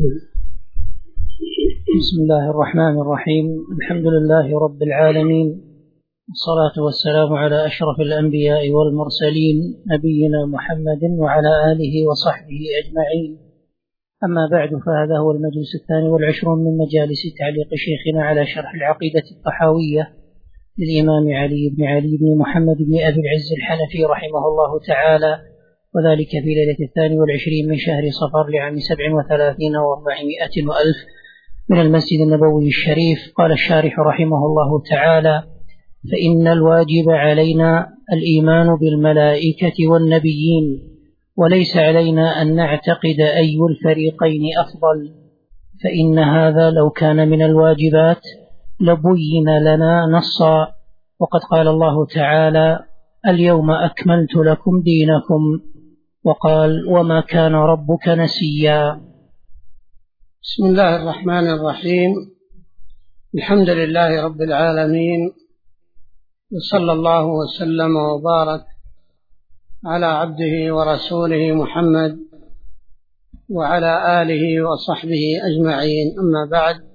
بسم الله الرحمن الرحيم. الحمد لله رب العالمين، والصلاة والسلام على أشرف الأنبياء والمرسلين نبينا محمد وعلى آله وصحبه أجمعين. أما بعد، فهذا هو المجلس 22 من مجالس تعليق شيخنا على شرح العقيدة الطحاوية للإمام علي بن محمد بن أبي العز الحنفي رحمه الله تعالى، وذلك في ليلة 22 من شهر صفر لعام 37 و400 وألف من المسجد النبوي الشريف. قال الشارح رحمه الله تعالى: فإن الواجب علينا الإيمان بالملائكة والنبيين، وليس علينا أن نعتقد أي الفريقين أفضل، فإن هذا لو كان من الواجبات لبين لنا نصا. وقد قال الله تعالى: اليوم أكملت لكم دينكم، وقال: وما كان ربك نسيا. بسم الله الرحمن الرحيم. الحمد لله رب العالمين، وصلى الله وسلم وبارك على عبده ورسوله محمد وعلى آله وصحبه أجمعين. أما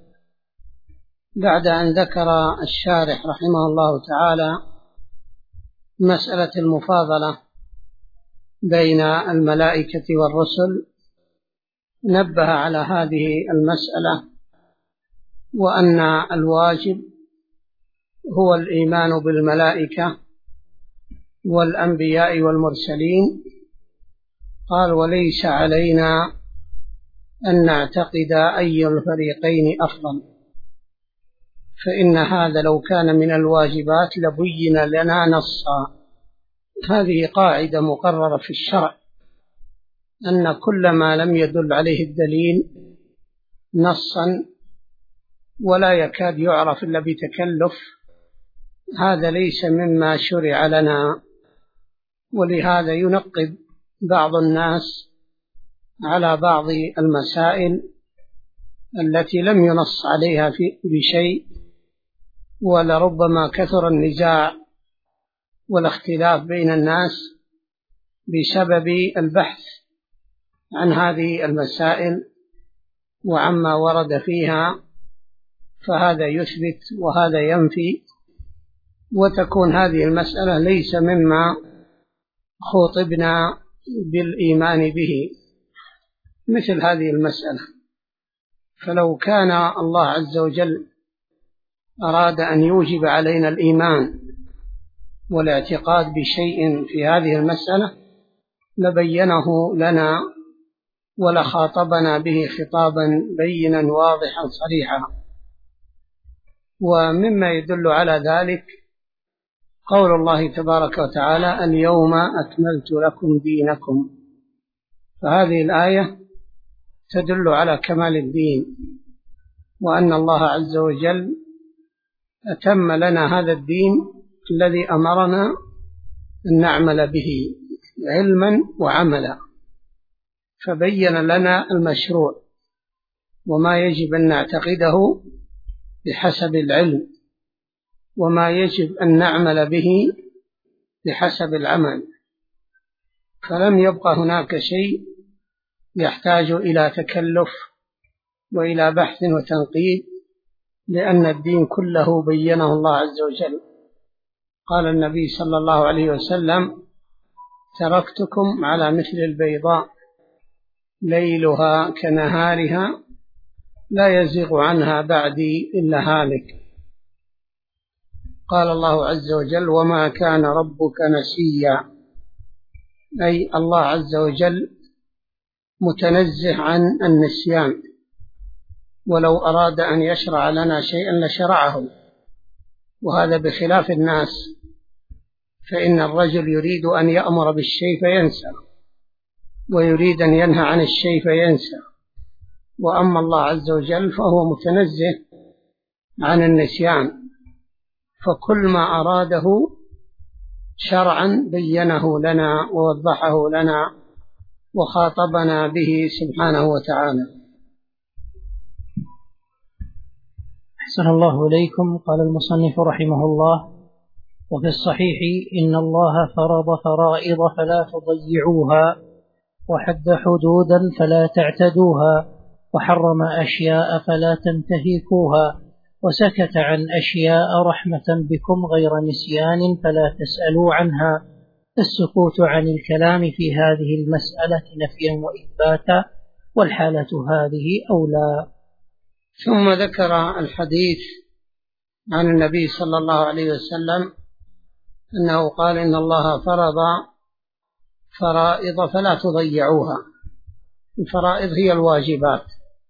بعد أن ذكر الشارح رحمه الله تعالى مسألة المفاضلة بين الملائكة والرسل، نبه على هذه المسألة، وأن الواجب هو الإيمان بالملائكة والأنبياء والمرسلين. قال: وليس علينا أن نعتقد أي الفريقين أفضل، فإن هذا لو كان من الواجبات لبين لنا نصا. هذه قاعدة مقررة في الشرع، أن كل ما لم يدل عليه الدليل نصا ولا يكاد يعرف إلا بتكلف، هذا ليس مما شرع لنا. ولهذا ينقب بعض الناس على بعض المسائل التي لم ينص عليها بشيء، ولربما كثر النزاع والاختلاف بين الناس بسبب البحث عن هذه المسائل وعما ورد فيها، فهذا يثبت وهذا ينفي، وتكون هذه المسألة ليس مما خطبنا بالإيمان به، مثل هذه المسألة. فلو كان الله عز وجل أراد أن يوجب علينا الإيمان والاعتقاد بشيء في هذه المسألة لبينه لنا ولخاطبنا به خطابا بينا واضحا صريحا. ومما يدل على ذلك قول الله تبارك وتعالى: اليوم أكملت لكم دينكم. فهذه الآية تدل على كمال الدين، وأن الله عز وجل أتم لنا هذا الدين الذي أمرنا أن نعمل به علما وعملا، فبين لنا المشروع وما يجب أن نعتقده بحسب العلم، وما يجب أن نعمل به بحسب العمل، فلم يبقى هناك شيء يحتاج إلى تكلف وإلى بحث وتنقيب، لأن الدين كله بينه الله عز وجل. قال النبي صلى الله عليه وسلم: تركتكم على مثل البيضاء ليلها كنهارها لا يزيغ عنها بعدي إلا هالك. قال الله عز وجل: وما كان ربك نسيا، أي الله عز وجل متنزه عن النسيان، ولو أراد أن يشرع لنا شيئا لشرعه، وهذا بخلاف الناس، فإن الرجل يريد أن يأمر بالشيء فينسى، ويريد أن ينهى عن الشيء فينسى. وأما الله عز وجل فهو متنزه عن النسيان، فكل ما أراده شرعا بينه لنا ووضحه لنا وخاطبنا به سبحانه وتعالى. أحسن الله إليكم. قال المصنف رحمه الله: وفي الصحيح إن الله فرض فرائض فلا تضيعوها، وحد حدودا فلا تعتدوها، وحرم أشياء فلا تنتهكوها، وسكت عن أشياء رحمة بكم غير نسيان فلا تسألوا عنها. السكوت عن الكلام في هذه المسألة نفيا وإثباتا، والحالة هذه أولى. ثم ذكر الحديث عن النبي صلى الله عليه وسلم أنه قال: إن الله فرض فرائض فلا تضيعوها. الفرائض هي الواجبات.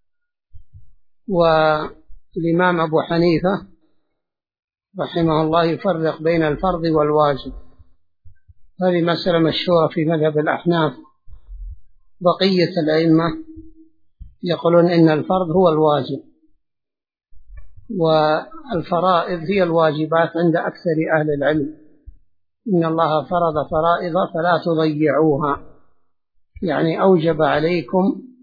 والإمام أبو حنيفة رحمه الله يفرق بين الفرض والواجب، هذه مسألة مشهورة في مذهب الأحناف. بقية الأئمة يقولون إن الفرض هو الواجب، والفرائض هي الواجبات عند أكثر أهل العلم. إن الله فرض فرائض فلا تضيعوها، يعني أوجب عليكم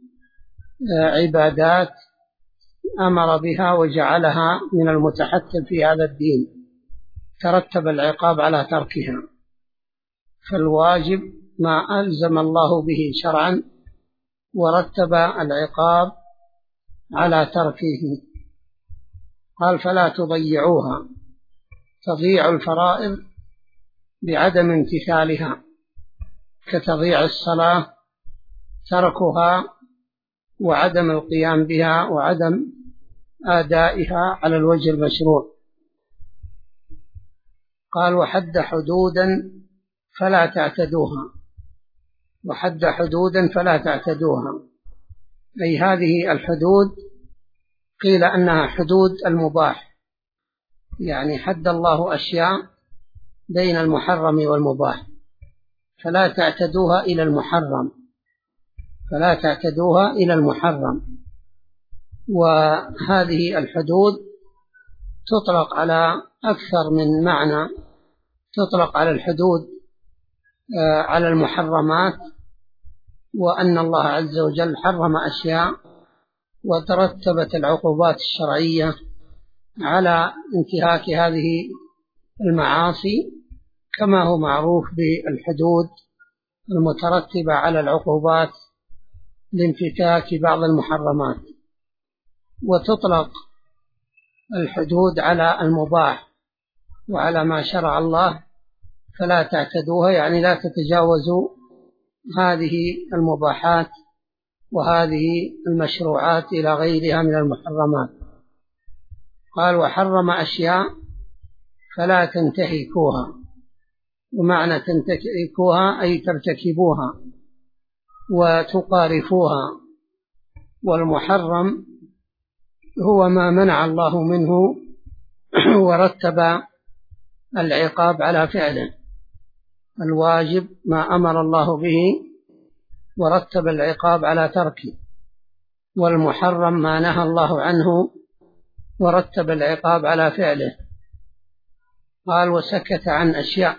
عبادات أمر بها وجعلها من المتحتم في هذا الدين، ترتب العقاب على تركها. فالواجب ما ألزم الله به شرعا ورتب العقاب على تركه. قال: فلا تضيعوها. تضيع الفرائض بعدم امتثالها، كتضيع الصلاة، تركها وعدم القيام بها وعدم آدائها على الوجه المشروع. قال: وحد حدودا فلا تعتدوها. وحد حدودا فلا تعتدوها، أي هذه الحدود قيل أنها حدود المباح، يعني حد الله أشياء بين المحرم والمباح، فلا تعتدوها إلى المحرم، فلا تعتدوها إلى المحرم. وهذه الحدود تطلق على أكثر من معنى. تطلق على الحدود على المحرمات، وأن الله عز وجل حرم أشياء وترتبت العقوبات الشرعية على انتهاك هذه المعاصي، كما هو معروف بالحدود المترتبة على العقوبات لانتهاك بعض المحرمات. وتطلق الحدود على المباح وعلى ما شرع الله، فلا تعتدوها، يعني لا تتجاوزوا هذه المباحات وهذه المشروعات إلى غيرها من المحرمات. قال: وحرم أشياء فلا تنتهكوها. ومعنى تنتهكوها أي ترتكبوها وتقارفوها. والمحرم هو ما منع الله منه ورتب العقاب على فعله. الواجب ما أمر الله به ورتب العقاب على تركه، والمحرم ما نهى الله عنه ورتب العقاب على فعله. قال: وسكت عن أشياء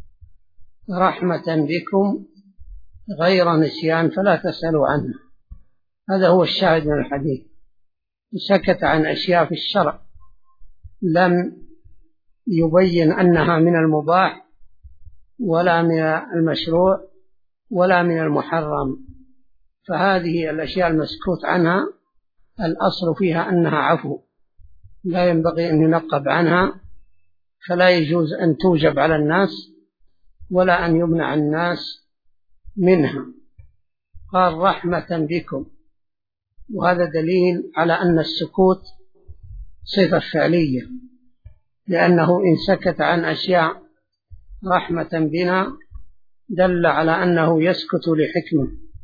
رحمة بكم غير نسيان فلا تسألوا عنها. هذا هو الشاهد من الحديث. سكت عن أشياء في الشرع لم يبين أنها من المباح ولا من المشروع ولا من المحرم، فهذه الأشياء المسكوت عنها الأصل فيها أنها عفو، لا ينبغي أن ينقب عنها، فلا يجوز أن توجب على الناس ولا أن يمنع الناس منها. قال: رحمة بكم، وهذا دليل على أن السكوت صفة فعلية، لأنه إن سكت عن أشياء رحمة بنا دل على أنه يسكت لحكمة،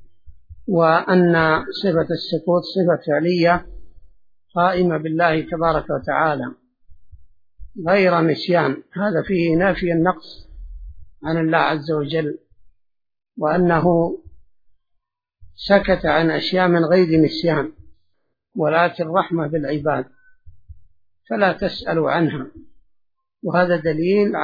وأن صفة السكوت صفة فعلية قائمة بالله تبارك وتعالى غير نسيان. هذا فيه نافي النقص عن الله عز وجل، وأنه سكت عن أشياء من غير نسيان، ولكن رحمة بالعباد فلا تسألوا عنها. وهذا دليل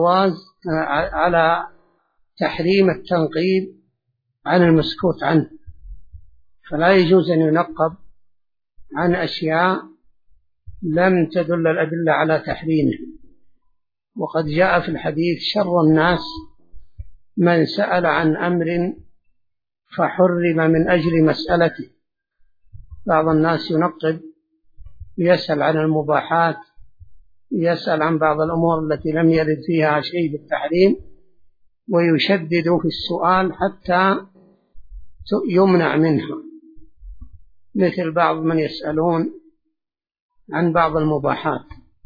على تحريم التنقيب عن المسكوت عنه، فلا يجوز أن ينقب عن أشياء لم تدل الأدلة على تحريمه. وقد جاء في الحديث: شر الناس من سأل عن أمر فحرم من أجل مسألته. بعض الناس ينقب، يسأل عن المباحات، يسأل عن بعض الأمور التي لم يرد فيها شيء بالتحريم، ويشدد في السؤال حتى يمنع منها، مثل بعض من يسألون عن بعض المباحات.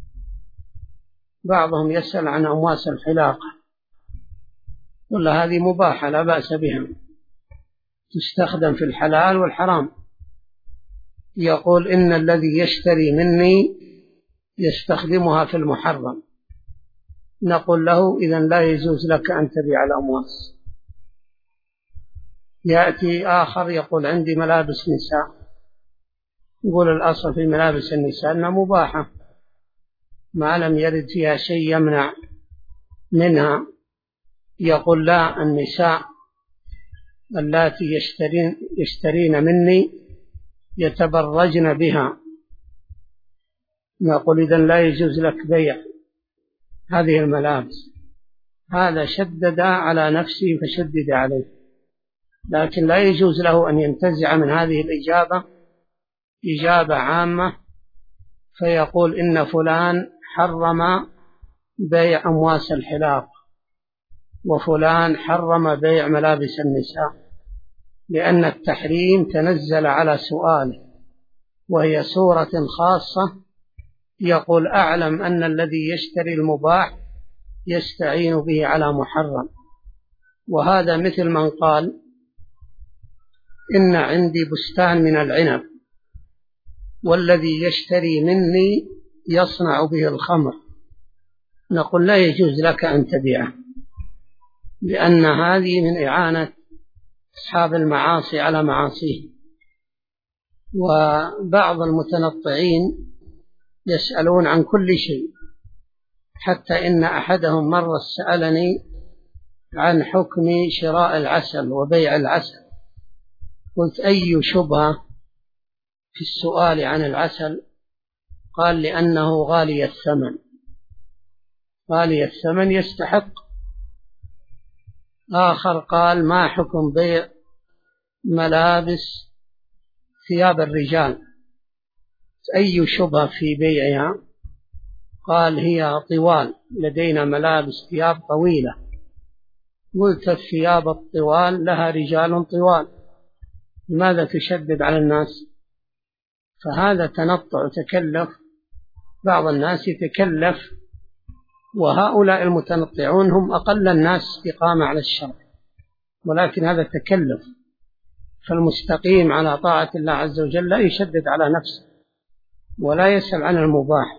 بعضهم يسأل عن أمواس الحلاقة، يقول هذه مباحة لا بأس بها، تستخدم في الحلال والحرام. يقول إن الذي يشتري مني يستخدمها في المحرم. نقول له إذن لا يجوز لك أن تبيع الأمواس. يأتي آخر يقول عندي ملابس نساء، يقول الأصل في ملابس النساء أنها مباحة ما لم يرد فيها شيء يمنع منها. يقول لا، النساء اللاتي يشترين مني يتبرجن بها. نقول إذن لا يجوز لك بيع هذه الملابس. هذا شدد على نفسه فشدد عليه، لكن لا يجوز له أن ينتزع من هذه الإجابة إجابة عامة فيقول إن فلان حرم بيع أمواس الحلاق وفلان حرم بيع ملابس النساء، لأن التحريم تنزل على سؤاله، وهي سورة خاصة. يقول أعلم أن الذي يشتري المباح يستعين به على محرم. وهذا مثل من قال إن عندي بستان من العنب والذي يشتري مني يصنع به الخمر. نقول لا يجوز لك أن تبيعه، لأن هذه من إعانة أصحاب المعاصي على معاصيه. وبعض المتنطعين يسألون عن كل شيء، حتى إن أحدهم مرة سألني عن حكم شراء العسل وبيع العسل. قلت أي شبهة في السؤال عن العسل؟ قال لأنه غالي الثمن. غالي الثمن يستحق. آخر قال ما حكم بيع ملابس ثياب الرجال؟ أي شبهة في بيعها؟ قال هي طوال، لدينا ملابس ثياب طويلة. قلت الثياب الطوال لها رجال طوال، لماذا تشدد على الناس؟ فهذا تنطع تكلف. بعض الناس يتكلف، وهؤلاء المتنطعون هم أقل الناس استقامة على الشرع، ولكن هذا تكلف. فالمستقيم على طاعة الله عز وجل لا يشدد على نفسه ولا يسأل عن المباح.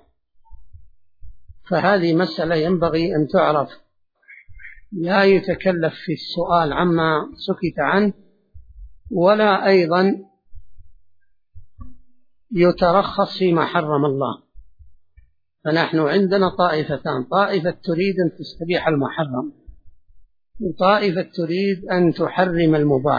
فهذه مسألة ينبغي أن تعرف، لا يتكلف في السؤال عما سكت عنه، ولا أيضا يترخص فيما حرم الله. فنحن عندنا طائفتان: طائفة تريد أن تستبيح المحرم، وطائفة تريد أن تحرم المباح،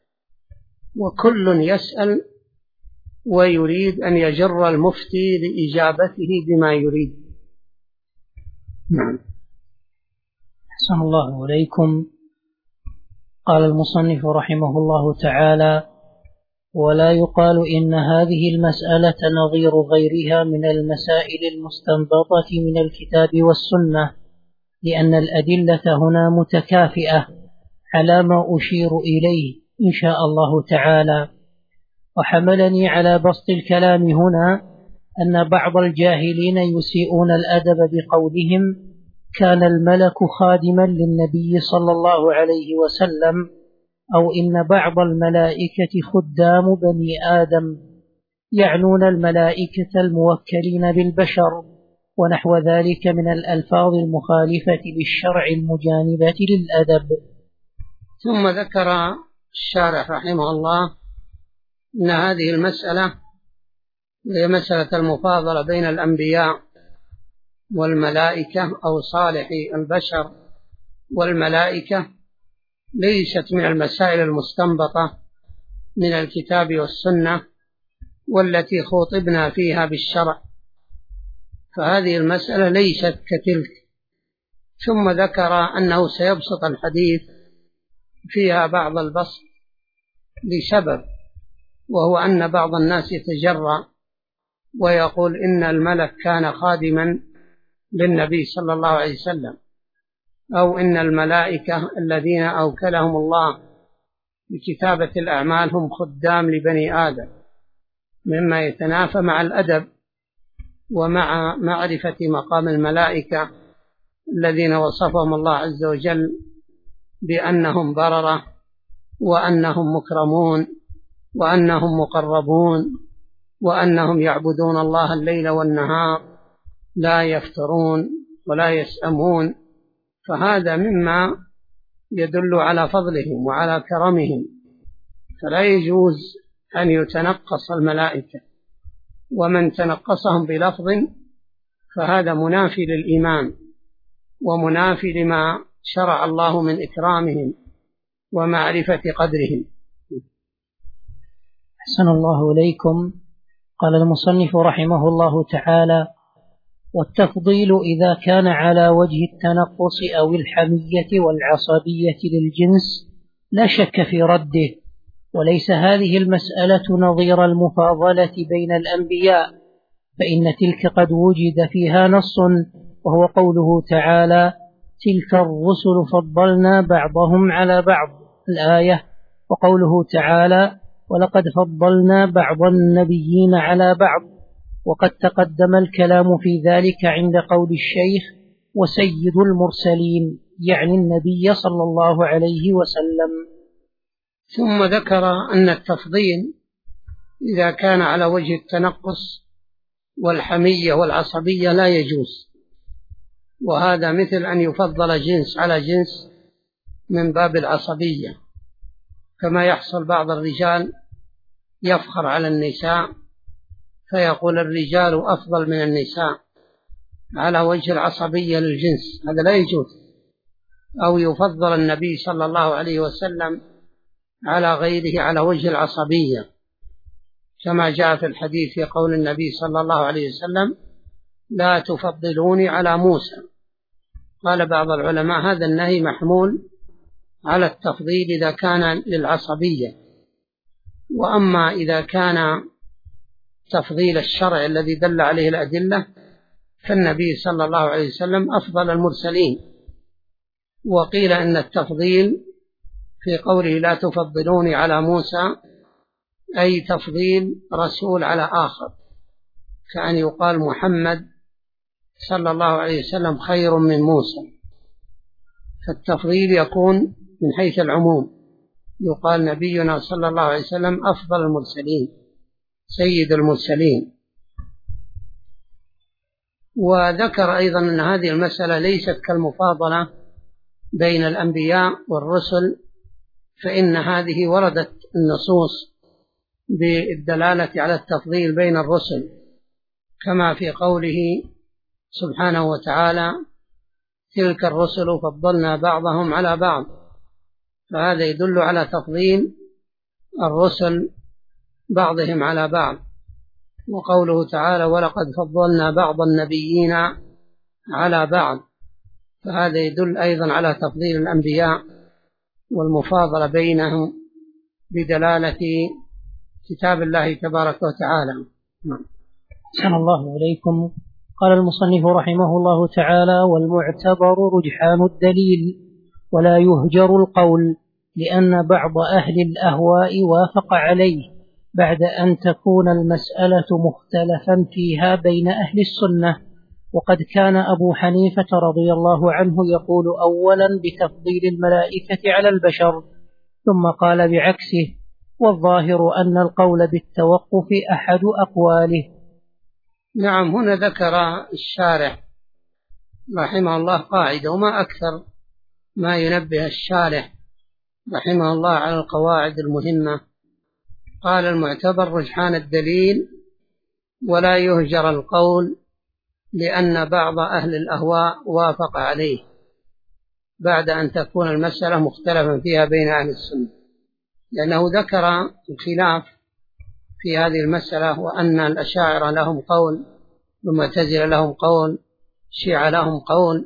وكل يسأل ويريد أن يجر المفتي لإجابته بما يريد. نعم. أحسن الله إليكم. قال المصنف رحمه الله تعالى: ولا يقال إن هذه المسألة نظير غيرها من المسائل المستنبطة من الكتاب والسنة، لأن الأدلة هنا متكافئة على ما أشير إليه إن شاء الله تعالى. وحملني على بسط الكلام هنا أن بعض الجاهلين يسيئون الأدب بقولهم: كان الملك خادما للنبي صلى الله عليه وسلم، أو إن بعض الملائكة خدام بني آدم، يعنون الملائكة الموكلين بالبشر ونحو ذلك من الألفاظ المخالفة للشرع المجانبة للأدب. ثم ذكر الشارح رحمه الله أن هذه المسألة هي مسألة المفاضلة بين الأنبياء والملائكة، أو صالحي البشر والملائكة، ليست من المسائل المستنبطة من الكتاب والسنة والتي خوطبنا فيها بالشرع، فهذه المسألة ليست كتلك. ثم ذكر أنه سيبسط الحديث فيها بعض البسط لسبب، وهو أن بعض الناس يتجرأ ويقول إن الملك كان خادما للنبي صلى الله عليه وسلم، أو إن الملائكة الذين أوكلهم الله بكتابة الأعمال هم خدام لبني آدم، مما يتنافى مع الأدب ومع معرفة مقام الملائكة الذين وصفهم الله عز وجل بأنهم بررة، وأنهم مكرمون، وأنهم مقربون، وأنهم يعبدون الله الليل والنهار لا يفترون ولا يسأمون. فهذا مما يدل على فضلهم وعلى كرمهم، فلا يجوز أن يتنقص الملائكة، ومن تنقصهم بلفظ فهذا منافي للإيمان ومنافي لما شرع الله من إكرامهم ومعرفة قدرهم. أحسن الله إليكم. قال المصنف رحمه الله تعالى: والتفضيل إذا كان على وجه التنقص أو الحمية والعصبية للجنس لا شك في رده، وليس هذه المسألة نظير المفاضلة بين الأنبياء، فإن تلك قد وجد فيها نص، وهو قوله تعالى: تلك الرسل فضلنا بعضهم على بعض، الآية، وقوله تعالى: ولقد فضلنا بعض النبيين على بعض. وقد تقدم الكلام في ذلك عند قول الشيخ: وسيد المرسلين، يعني النبي صلى الله عليه وسلم. ثم ذكر أن التفضيل إذا كان على وجه التنقص والحمية والعصبية لا يجوز، وهذا مثل أن يفضل جنس على جنس من باب العصبية، كما يحصل بعض الرجال يفخر على النساء فيقول الرجال أفضل من النساء على وجه العصبية للجنس، هذا لا يجوز. أو يفضل النبي صلى الله عليه وسلم على غيره على وجه العصبية، كما جاء في الحديث في قول النبي صلى الله عليه وسلم: لا تفضلوني على موسى. قال بعض العلماء هذا النهي محمول على التفضيل إذا كان للعصبية، وأما إذا كان تفضيل الشرع الذي دل عليه الأدلة فالنبي صلى الله عليه وسلم أفضل المرسلين. وقيل إن التفضيل في قوله لا تفضلوني على موسى أي تفضيل رسول على آخر، كأن يقال محمد صلى الله عليه وسلم خير من موسى، فالتفضيل يكون من حيث العموم، يقال نبينا صلى الله عليه وسلم أفضل المرسلين سيد المرسلين. وذكر أيضا أن هذه المسألة ليست كالمفاضلة بين الأنبياء والرسل، فإن هذه وردت النصوص بالدلالة على التفضيل بين الرسل، كما في قوله سبحانه وتعالى: تلك الرسل فضلنا بعضهم على بعض، فهذا يدل على تفضيل الرسل بعضهم على بعض. وقوله تعالى: ولقد فضلنا بعض النبيين على بعض، فهذا يدل أيضا على تفضيل الأنبياء والمفاضلة بينهم بدلالة كتاب الله تبارك وتعالى. أحسن الله إليكم. قال المصنف رحمه الله تعالى: والمعتبر رجحان الدليل ولا يهجر القول، لأن بعض أهل الأهواء وافق عليه بعد أن تكون المسألة مختلفا فيها بين أهل السنة. وقد كان أبو حنيفة رضي الله عنه يقول أولا بتفضيل الملائكة على البشر، ثم قال بعكسه، والظاهر أن القول بالتوقف أحد أقواله. نعم، هنا ذكر الشارح رحمه الله قاعدة، وما أكثر ما ينبه الشارح رحمه الله على القواعد المهمة. قال: المعتبر رجحان الدليل ولا يهجر القول، لأن بعض أهل الأهواء وافق عليه بعد أن تكون المسألة مختلفا فيها بين أهل السنة، لأنه ذكر الخلاف في هذه المسألة، وأن الأشاعرة لهم قول، والمعتزلة لهم قول، الشيعة لهم قول.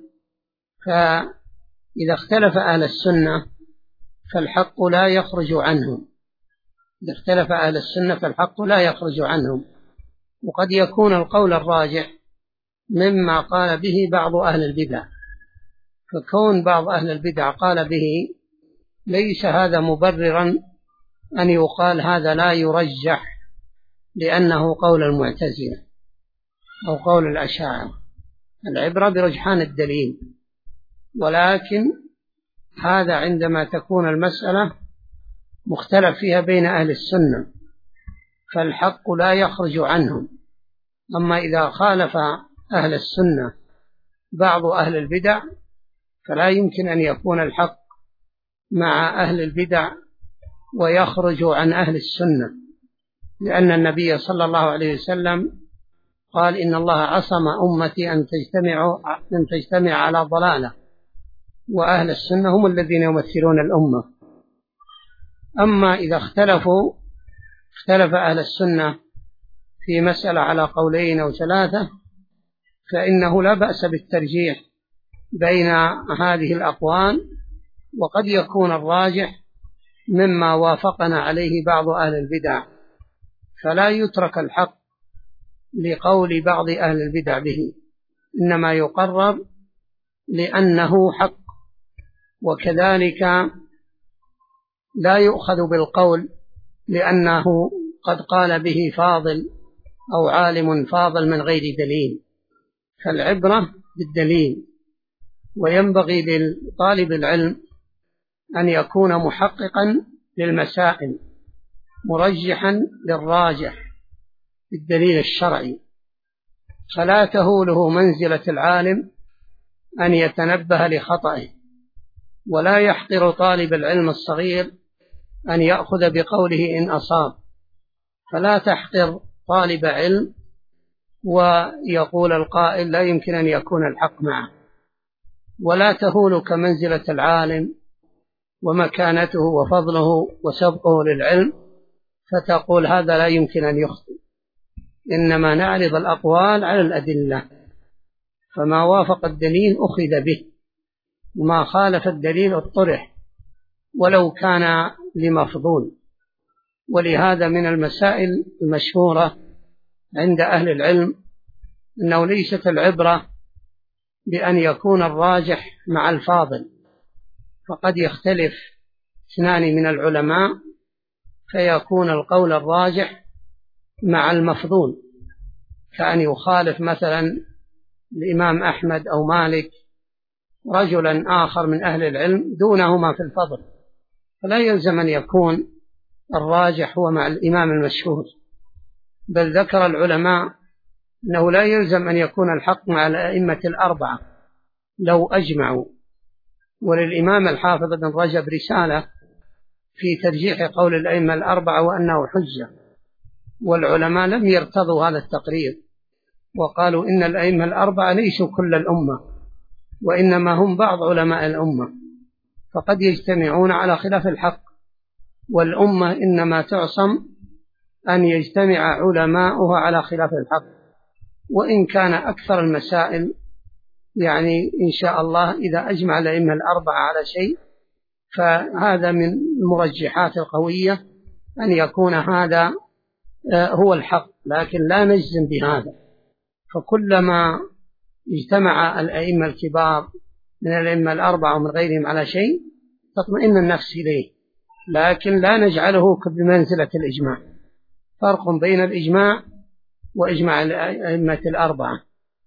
فإذا اختلف أهل السنة فالحق لا يخرج عنهم، إذا اختلف أهل السنة فالحق لا يخرج عنهم. وقد يكون القول الراجح مما قال به بعض أهل البدع، فكون بعض أهل البدع قال به ليس هذا مبررا أن يقال هذا لا يرجح لأنه قول المعتزلة أو قول الأشاعرة. العبرة برجحان الدليل، ولكن هذا عندما تكون المسألة مختلف فيها بين أهل السنة فالحق لا يخرج عنهم. أما إذا خالف أهل السنة بعض أهل البدع فلا يمكن أن يكون الحق مع أهل البدع ويخرج عن أهل السنة، لأن النبي صلى الله عليه وسلم قال إن الله عصم أمتي أن تجتمع على ضلالة، وأهل السنة هم الذين يمثلون الأمة. أما إذا اختلف أهل السنة في مسألة على قولين أو ثلاثة فإنه لا بأس بالترجيح بين هذه الأقوال، وقد يكون الراجح مما وافقنا عليه بعض أهل البدع، فلا يترك الحق لقول بعض أهل البدع به، إنما يقرر لأنه حق. وكذلك لا يؤخذ بالقول لأنه قد قال به فاضل أو عالم فاضل من غير دليل، فالعبرة بالدليل. وينبغي لطالب العلم أن يكون محققا للمسائل مرجحا للراجح بالدليل الشرعي، فلا تهوله منزلة العالم أن يتنبه لخطئه، ولا يحقر طالب العلم الصغير أن يأخذ بقوله إن أصاب. فلا تحقر طالب علم ويقول القائل لا يمكن أن يكون الحق معه، ولا تهولك منزلة العالم ومكانته وفضله وسبقه للعلم فتقول هذا لا يمكن أن يخطئ. إنما نعرض الأقوال على الأدلة، فما وافق الدليل أخذ به، وما خالف الدليل اطرح ولو كان لمفضول. ولهذا من المسائل المشهورة عند أهل العلم أنه ليست العبرة بأن يكون الراجح مع الفاضل، فقد يختلف اثنان من العلماء فيكون القول الراجح مع المفضول، كأن يخالف مثلا الإمام أحمد أو مالك رجلا آخر من أهل العلم دونهما في الفضل، فلا يلزم أن يكون الراجح هو مع الإمام المشهور، بل ذكر العلماء أنه لا يلزم أن يكون الحق مع الأئمة الأربعة لو أجمعوا. وللإمام الحافظ ابن رجب رسالة في ترجيح قول الأئمة الأربعة وأنه حجة، والعلماء لم يرتضوا هذا التقرير وقالوا إن الأئمة الأربعة ليسوا كل الأمة، وإنما هم بعض علماء الأمة، فقد يجتمعون على خلاف الحق، والأمة إنما تعصم أن يجتمع علماؤها على خلاف الحق. وإن كان أكثر المسائل يعني إن شاء الله إذا أجمع الأئمة الأربعة على شيء فهذا من المرجحات القوية أن يكون هذا هو الحق، لكن لا نجزم بهذا. فكلما اجتمع الأئمة الكبار من الأئمة الأربعة ومن غيرهم على شيء تطمئن النفس إليه، لكن لا نجعله بمنزلة الإجماع. فرق بين الإجماع وإجماع الأئمة الأربعة.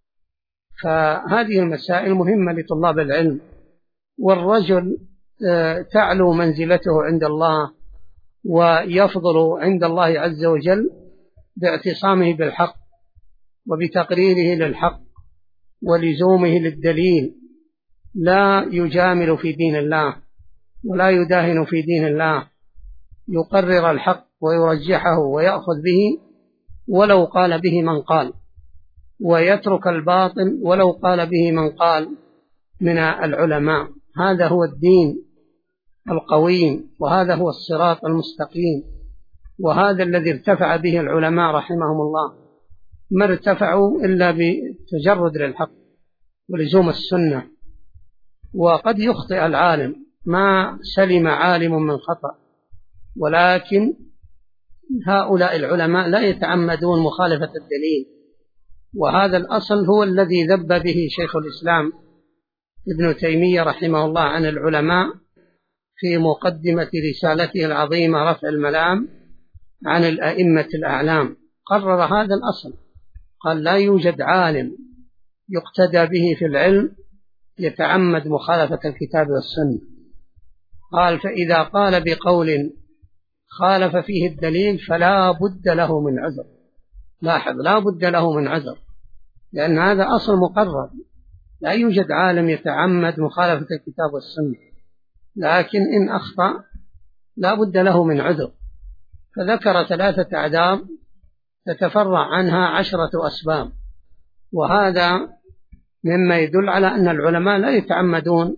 فهذه المسائل مهمة لطلاب العلم. والرجل تعلو منزلته عند الله ويفضل عند الله عز وجل باعتصامه بالحق وبتقريره للحق ولزومه للدليل، لا يجامل في دين الله ولا يداهن في دين الله، يقرر الحق ويرجحه ويأخذ به ولو قال به من قال، ويترك الباطل ولو قال به من قال من العلماء. هذا هو الدين القويم، وهذا هو الصراط المستقيم، وهذا الذي ارتفع به العلماء رحمهم الله، ما ارتفعوا إلا بتجرد للحق ولزوم السنة. وقد يخطئ العالم، ما سلم عالم من خطأ، ولكن هؤلاء العلماء لا يتعمدون مخالفة الدليل، وهذا الأصل هو الذي ذب به شيخ الإسلام ابن تيمية رحمه الله عن العلماء في مقدمة رسالته العظيمة رفع الملام عن الأئمة الأعلام. قرر هذا الأصل، قال لا يوجد عالم يقتدى به في العلم يتعمد مخالفة الكتاب والسنة. قال فإذا قال بقول خالف فيه الدليل فلا بد له من عذر. لاحظ، لا بد له من عذر، لأن هذا أصل مقرر، لا يوجد عالم يتعمد مخالفة الكتاب والسنة، لكن إن أخطأ لا بد له من عذر. فذكر 3 أعذار تتفرع عنها 10 أسباب، وهذا مما يدل على أن العلماء لا يتعمدون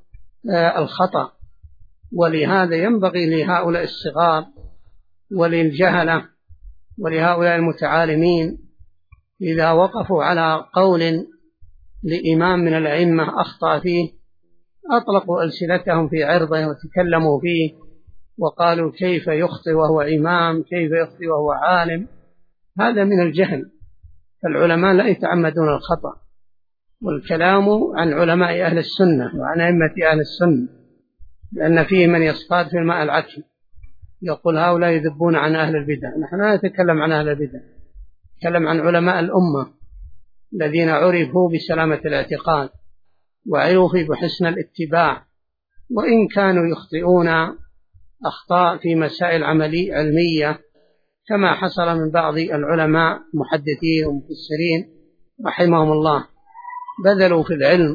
الخطأ. ولهذا ينبغي لهؤلاء الصغار وللجهلة ولهؤلاء المتعالمين إذا وقفوا على قول لإمام من الأئمة أخطأ فيه أطلقوا ألسنتهم في عرضه وتكلموا فيه وقالوا كيف يخطئ وهو إمام، كيف يخطئ وهو عالم. هذا من الجهل، فالعلماء لا يتعمدون الخطأ. والكلام عن علماء أهل السنة وعن أئمة أهل السنة، لأن فيه من يصطاد في الماء العكر يقول هؤلاء يذبون عن أهل البدع. نحن لا نتكلم عن أهل البدع، نتكلم عن علماء الأمة الذين عرفوا بسلامة الاعتقاد وعرفوا بحسن الاتباع، وإن كانوا يخطئون أخطاء في مسائل علمية كما حصل من بعض العلماء المحدثين والمفسرين رحمهم الله، بذلوا في العلم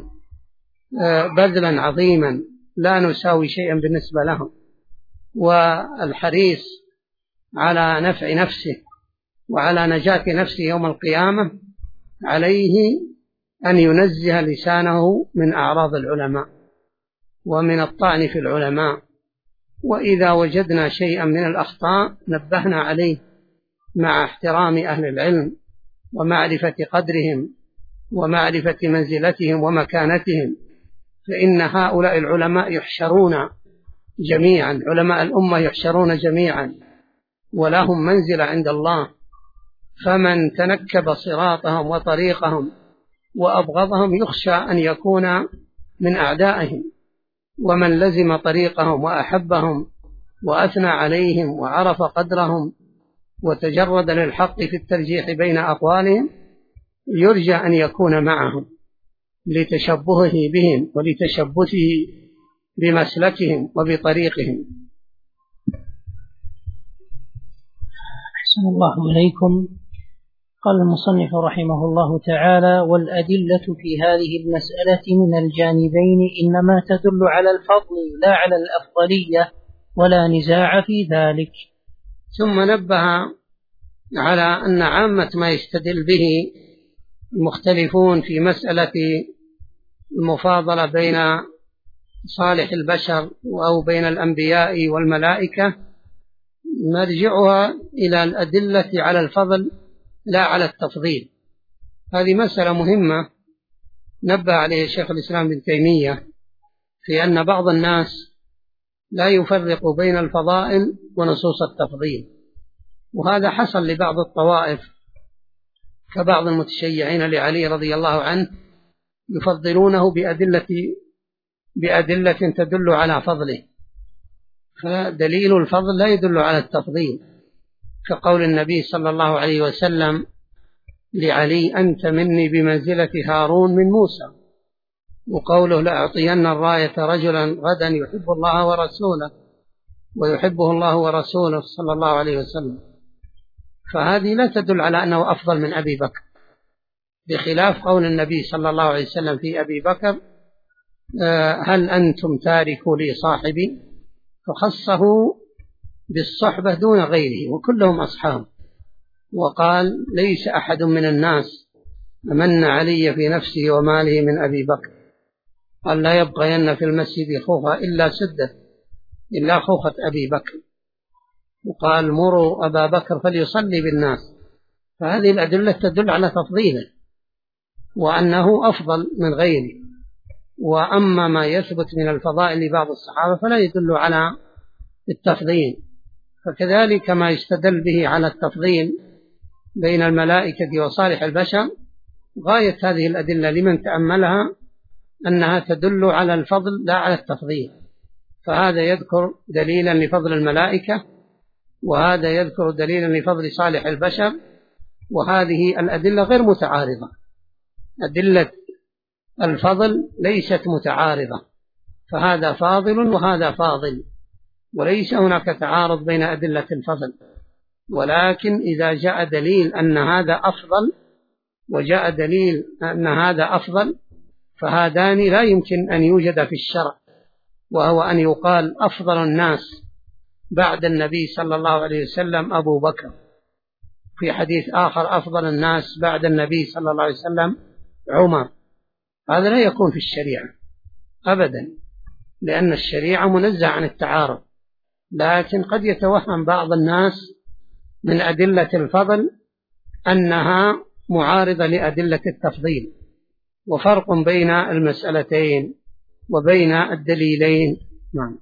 بذلا عظيما لا نساوي شيئا بالنسبة لهم. والحريص على نفع نفسه وعلى نجاة نفسه يوم القيامة عليه أن ينزه لسانه من أعراض العلماء ومن الطعن في العلماء، وإذا وجدنا شيئا من الأخطاء نبهنا عليه مع احترام أهل العلم ومعرفة قدرهم ومعرفة منزلتهم ومكانتهم، فإن هؤلاء العلماء يحشرون جميعا، علماء الأمة يحشرون جميعا ولهم منزلة عند الله. فمن تنكب صراطهم وطريقهم وأبغضهم يخشى أن يكون من أعدائهم، ومن لزم طريقهم وأحبهم وأثنى عليهم وعرف قدرهم وتجرد للحق في الترجيح بين أقوالهم يرجى أن يكون معهم لتشبهه بهم ولتشبثه بمسلكهم وبطريقهم. أحسن الله إليكم. قال المصنف رحمه الله تعالى: والأدلة في هذه المسألة من الجانبين إنما تدل على الفضل لا على الأفضلية، ولا نزاع في ذلك. ثم نبه على أن عامة ما يستدل به المختلفون في مسألة المفاضلة بين صالح البشر أو بين الأنبياء والملائكة مرجعها إلى الأدلة على الفضل لا على التفضيل. هذه مسألة مهمة نبه عليه شيخ الإسلام ابن تيمية، في أن بعض الناس لا يفرق بين الفضائل ونصوص التفضيل، وهذا حصل لبعض الطوائف كبعض المتشيعين لعلي رضي الله عنه، يفضلونه بأدلة تدل على فضله، فدليل الفضل لا يدل على التفضيل، كقول النبي صلى الله عليه وسلم لعلي: أنت مني بمنزلة هارون من موسى، وقوله: لأعطين الراية رجلا غدا يحب الله ورسوله ويحبه الله ورسوله صلى الله عليه وسلم. فهذه لا تدل على أنه أفضل من أبي بكر، بخلاف قول النبي صلى الله عليه وسلم في أبي بكر: هل أنتم تاركوا لي صاحبي؟ فخصه بالصحبة دون غيره وكلهم أصحاب، وقال: ليس أحد من الناس أمن علي في نفسه وماله من أبي بكر، قال: لا يبقين في المسجد خوخة إلا خوخة أبي بكر، وقال: مروا أبا بكر فليصلي بالناس. فهذه الأدلة تدل على تفضيله وأنه أفضل من غيره. وأما ما يثبت من الفضائل لبعض الصحابة فلا يدل على التفضيل، فكذلك ما يستدل به على التفضيل بين الملائكة وصالح البشر، غاية هذه الأدلة لمن تأملها أنها تدل على الفضل لا على التفضيل، فهذا يذكر دليلا لفضل الملائكة، وهذا يذكر دليلا لفضل صالح البشر، وهذه الأدلة غير متعارضة. أدلة الفضل ليست متعارضة، فهذا فاضل وهذا فاضل، وليس هناك تعارض بين أدلة الفضل، ولكن إذا جاء دليل أن هذا أفضل وجاء دليل أن هذا أفضل، فهذان لا يمكن أن يوجد في الشرع، وهو أن يقال أفضل الناس بعد النبي صلى الله عليه وسلم أبو بكر، في حديث آخر أفضل الناس بعد النبي صلى الله عليه وسلم عمر. هذا لا يكون في الشريعة أبدا، لأن الشريعة منزهة عن التعارض، لكن قد يتوهم بعض الناس من أدلة الفضل أنها معارضة لأدلة التفضيل، وفرق بين المسألتين وبين الدليلين. نعم.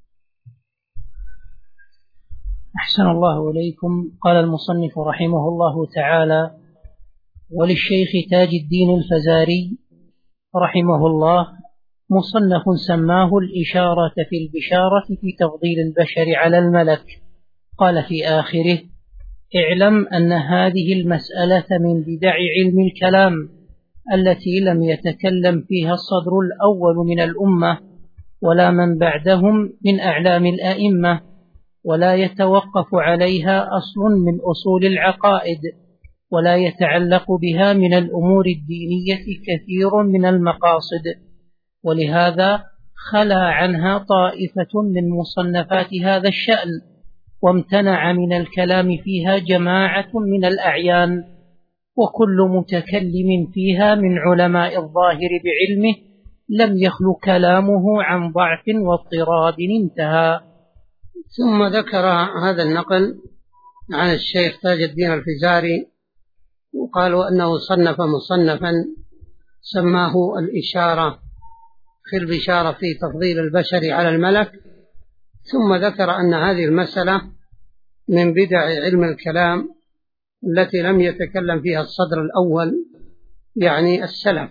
أحسن الله إليكم. قال المصنف رحمه الله تعالى: وللشيخ تاج الدين الفزاري رحمه الله مصنف سماه الإشارة في البشارة في تفضيل البشر على الملك. قال في آخره: اعلم أن هذه المسألة من بدع علم الكلام التي لم يتكلم فيها الصدر الأول من الأمة ولا من بعدهم من أعلام الأئمة، ولا يتوقف عليها أصل من أصول العقائد، ولا يتعلق بها من الأمور الدينية كثير من المقاصد، ولهذا خلا عنها طائفة من مصنفات هذا الشأن، وامتنع من الكلام فيها جماعة من الأعيان، وكل متكلم فيها من علماء الظاهر بعلمه لم يخل كلامه عن ضعف واضطراب. انتهى. ثم ذكر هذا النقل عن الشيخ تاج الدين الفزاري، وقالوا أنه صنف مصنفا سماه الإشارة في البشارة في تفضيل البشر على الملك، ثم ذكر أن هذه المسألة من بدع علم الكلام التي لم يتكلم فيها الصدر الأول يعني السلف،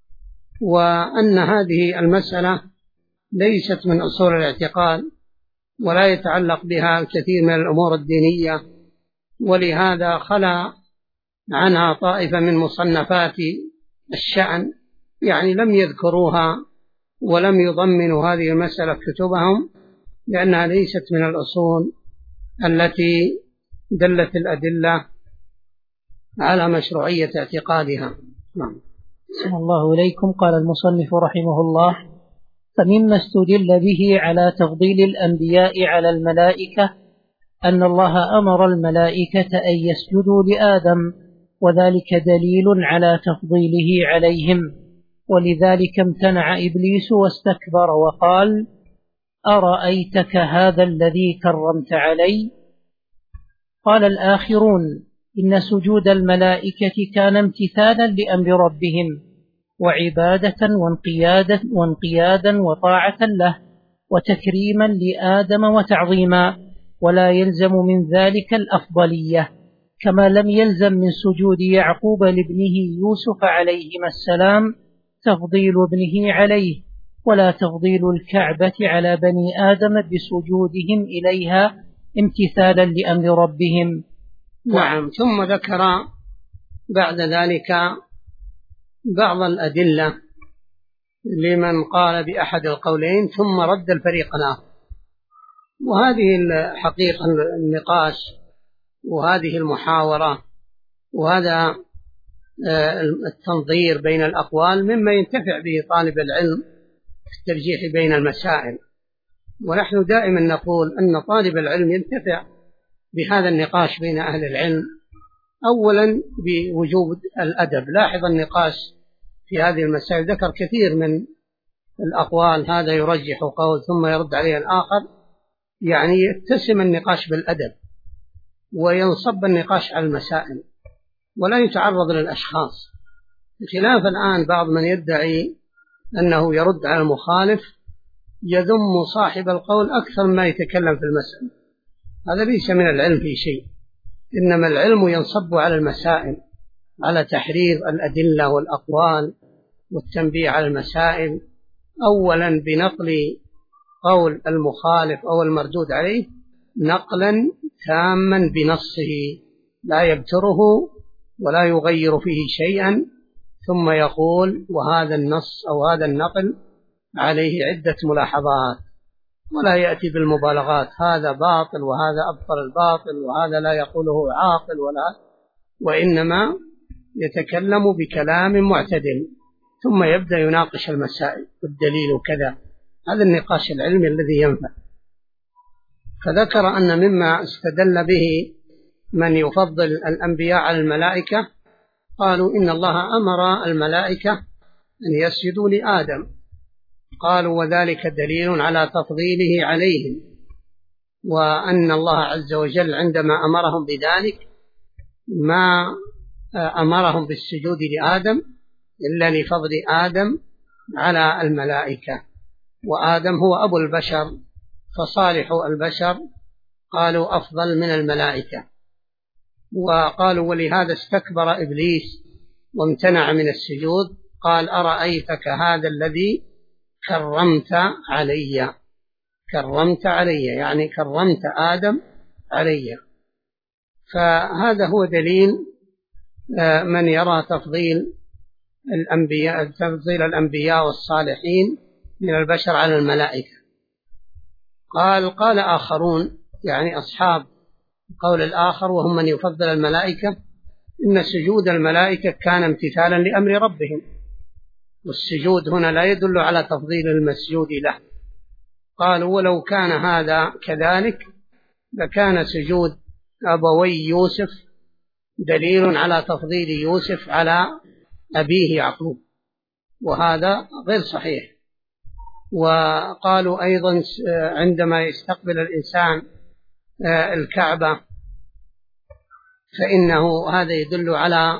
وأن هذه المسألة ليست من أصول الاعتقاد ولا يتعلق بها الكثير من الأمور الدينية، ولهذا خلا عنها طائفة من مصنفات الشأن، يعني لم يذكروها ولم يضمنوا هذه المسألة في كتبهم، لأنها ليست من الأصول التي دلت الأدلة على مشروعية اعتقادها. نعم. صلى الله إليكم. قال المصنف رحمه الله: فمما استدل به على تفضيل الأنبياء على الملائكة أن الله أمر الملائكة أن يسجدوا لآدم، وذلك دليل على تفضيله عليهم، ولذلك امتنع إبليس واستكبر وقال: أرأيتك هذا الذي كرمت علي؟ قال الآخرون: إن سجود الملائكة كان امتثالا لأمر ربهم وعبادة وانقيادا وطاعة له وتكريما لآدم وتعظيما، ولا يلزم من ذلك الأفضلية، كما لم يلزم من سجود يعقوب لابنه يوسف عليهما السلام تفضيل ابنه عليه، ولا تفضيل الكعبة على بني آدم بسجودهم إليها امتثالا لأمر ربهم. نعم. ثم ذكر بعد ذلك بعض الأدلة لمن قال بأحد القولين ثم رد الفريق الآخر، وهذه الحقيقة النقاش وهذه المحاورة وهذا التنظير بين الأقوال مما ينتفع به طالب العلم في الترجيح بين المسائل، ونحن دائما نقول أن طالب العلم ينتفع بهذا النقاش بين أهل العلم، أولا بوجود الأدب. لاحظ النقاش في هذه المسائل ذكر كثير من الأقوال، هذا يرجح قول ثم يرد عليه الآخر، يعني يتسم النقاش بالأدب وينصب النقاش على المسائل ولا يتعرض للأشخاص، بخلاف الآن بعض من يدعي أنه يرد على المخالف يذم صاحب القول أكثر ما يتكلم في المسألة. هذا ليس من العلم في شيء، إنما العلم ينصب على المسائل، على تحرير الأدلة والأقوال والتنبيه على المسائل، أولا بنقل قول المخالف أو المردود عليه نقلا تاما بنصه لا يبتره ولا يغير فيه شيئا، ثم يقول وهذا النص أو هذا النقل عليه عدة ملاحظات، ولا يأتي بالمبالغات، هذا باطل وهذا أبطل الباطل وهذا لا يقوله عاقل وإنما يتكلم بكلام معتدل، ثم يبدأ يناقش المسائل والدليل وكذا. هذا النقاش العلمي الذي ينفع. فذكر أن مما استدل به من يفضل الأنبياء على الملائكة، قالوا إن الله أمر الملائكة أن يسجدوا لآدم، قالوا وذلك دليل على تفضيله عليهم، وأن الله عز وجل عندما أمرهم بذلك ما أمرهم بالسجود لآدم إلا لفضل آدم على الملائكة، وآدم هو أبو البشر، فصالح البشر قالوا أفضل من الملائكة. وقالوا ولهذا استكبر إبليس وامتنع من السجود، قال أرأيتك هذا الذي كرمت علي، كرمت علي يعني كرمت آدم علي. فهذا هو دليل من يرى تفضيل الأنبياء والصالحين من البشر على الملائكة. قال آخرون يعني أصحاب القول الآخر وهم من يفضل الملائكة، إن سجود الملائكة كان امتثالا لأمر ربهم، والسجود هنا لا يدل على تفضيل المسجود له. قالوا ولو كان هذا كذلك لكان سجود أبوي يوسف دليل على تفضيل يوسف على أبيه يعقوب، وهذا غير صحيح. وقالوا أيضا عندما يستقبل الإنسان الكعبة فإنه هذا يدل على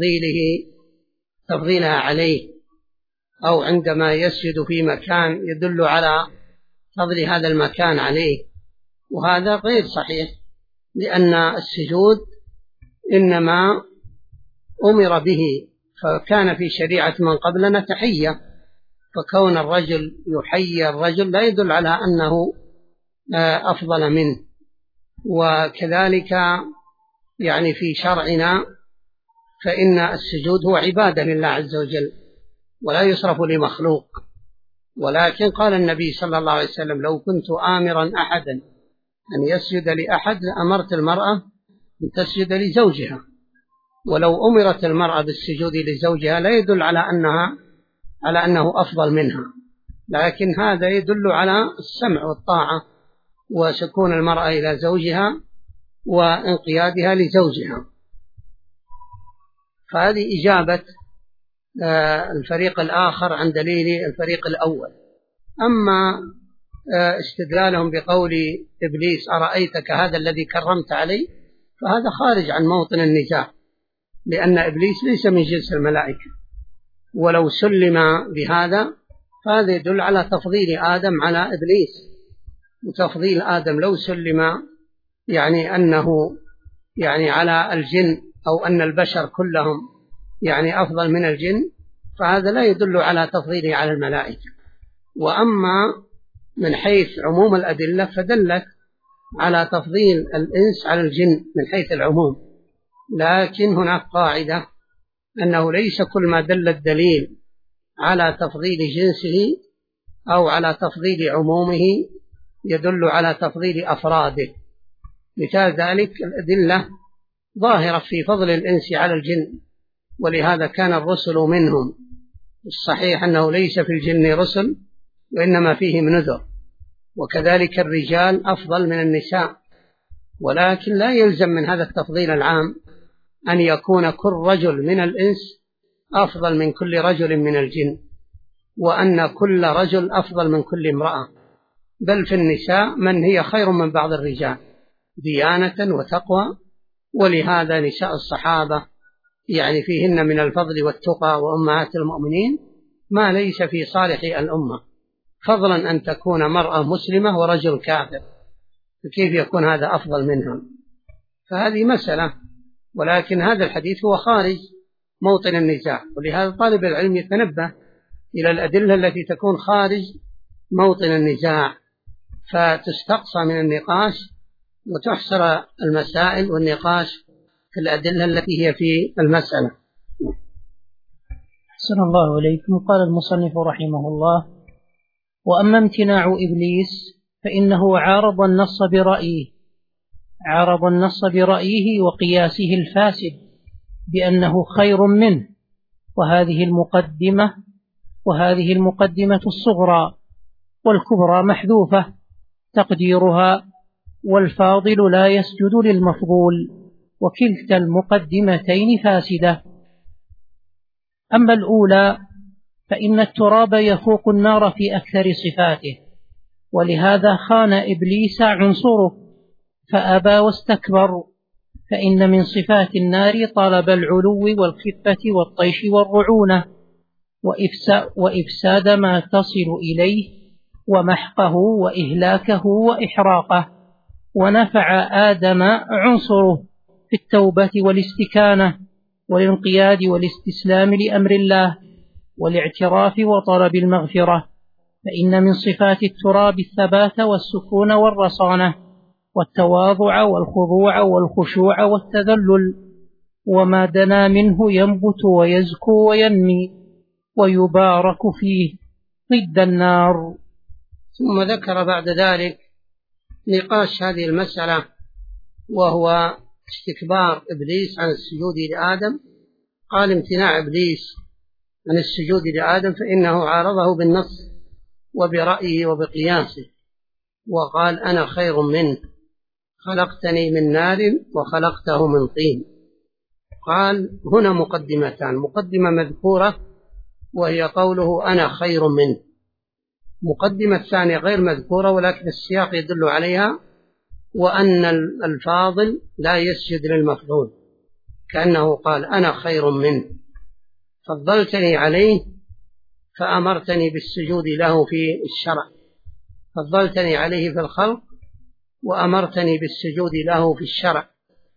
تفضيلها عليه، أو عندما يسجد في مكان يدل على فضل هذا المكان عليه، وهذا غير صحيح، لأن السجود إنما أمر به فكان في شريعة من قبلنا تحية، فكون الرجل يحيي الرجل لا يدل على أنه أفضل منه. وكذلك يعني في شرعنا فإن السجود هو عبادة لله عز وجل ولا يصرف لمخلوق، ولكن قال النبي صلى الله عليه وسلم لو كنت آمرا أحدا أن يسجد لأحد لأمرت المرأة أن تسجد لزوجها، ولو أمرت المرأة بالسجود لزوجها لا يدل على أنه أفضل منها، لكن هذا يدل على السمع والطاعة وسكون المرأة إلى زوجها وانقيادها لزوجها. فهذه إجابة الفريق الآخر عن دليل الفريق الأول. أما استدلالهم بقول إبليس أرأيتك هذا الذي كرمت علي، فهذا خارج عن موطن النزاع، لأن إبليس ليس من جنس الملائكة، ولو سلم بهذا فهذا يدل على تفضيل آدم على إبليس، وتفضيل آدم لو سلم يعني أنه يعني على الجن أو أن البشر كلهم يعني أفضل من الجن، فهذا لا يدل على تفضيله على الملائكة. وأما من حيث عموم الأدلة فدلت على تفضيل الإنس على الجن من حيث العموم، لكن هناك قاعدة أنه ليس كل ما دل الدليل على تفضيل جنسه أو على تفضيل عمومه يدل على تفضيل أفراده. مثال ذلك الأدلة ظاهرة في فضل الإنس على الجن، ولهذا كان الرسل منهم. الصحيح أنه ليس في الجن رسل وإنما فيهم نذر، وكذلك الرجال أفضل من النساء، ولكن لا يلزم من هذا التفضيل العام أن يكون كل رجل من الإنس أفضل من كل رجل من الجن، وأن كل رجل أفضل من كل امرأة، بل في النساء من هي خير من بعض الرجال ديانة وتقوى. ولهذا نساء الصحابة يعني فيهن من الفضل والتقى وأمهات المؤمنين ما ليس في صالح الأمة، فضلا أن تكون مرأة مسلمة ورجل كافر، فكيف يكون هذا أفضل منها؟ فهذه مسألة، ولكن هذا الحديث هو خارج موطن النزاع، ولهذا طالب العلم يتنبه إلى الأدلة التي تكون خارج موطن النزاع فتستقصى من النقاش وتحصر المسائل والنقاش في الأدلة التي هي في المسألة. أحسن الله إليكم. قال المصنف رحمه الله: وأما امتناع إبليس فإنه عارض النص برأيه وقياسه الفاسد بأنه خير منه، وهذه المقدمة الصغرى، والكبرى محذوفة تقديرها: والفاضل لا يسجد للمفضول، وكلتا المقدمتين فاسدة. أما الأولى فإن التراب يفوق النار في أكثر صفاته، ولهذا خان إبليس عنصره فأبى واستكبر، فإن من صفات النار طلب العلو والخفة والطيش والرعونة وإفساد ما تصل إليه ومحقه وإهلاكه وإحراقه. ونفع آدم عنصره في التوبة والاستكانة والانقياد والاستسلام لأمر الله والاعتراف وطلب المغفرة، فإن من صفات التراب الثبات والسكون والرصانة والتواضع والخضوع والخشوع والتذلل، وما دنا منه ينبت ويزكو وينمي ويبارك فيه ضد النار. ثم ذكر بعد ذلك نقاش هذه المسألة، وهو استكبار إبليس عن السجود لآدم. قال: امتناع إبليس عن السجود لآدم فإنه عارضه بالنص وبرأيه وبقياسه، وقال: أنا خير منه، خلقتني من نار وخلقته من طين. قال: هنا مقدمتان: مقدمة مذكورة وهي قوله أنا خير منه، مقدمة ثانية غير مذكورة ولكن السياق يدل عليها، وأن الفاضل لا يسجد للمفضول، كأنه قال: أنا خير منه، فضلتني عليه فأمرتني بالسجود له في الشرع، فضلتني عليه في الخلق وأمرتني بالسجود له في الشرع،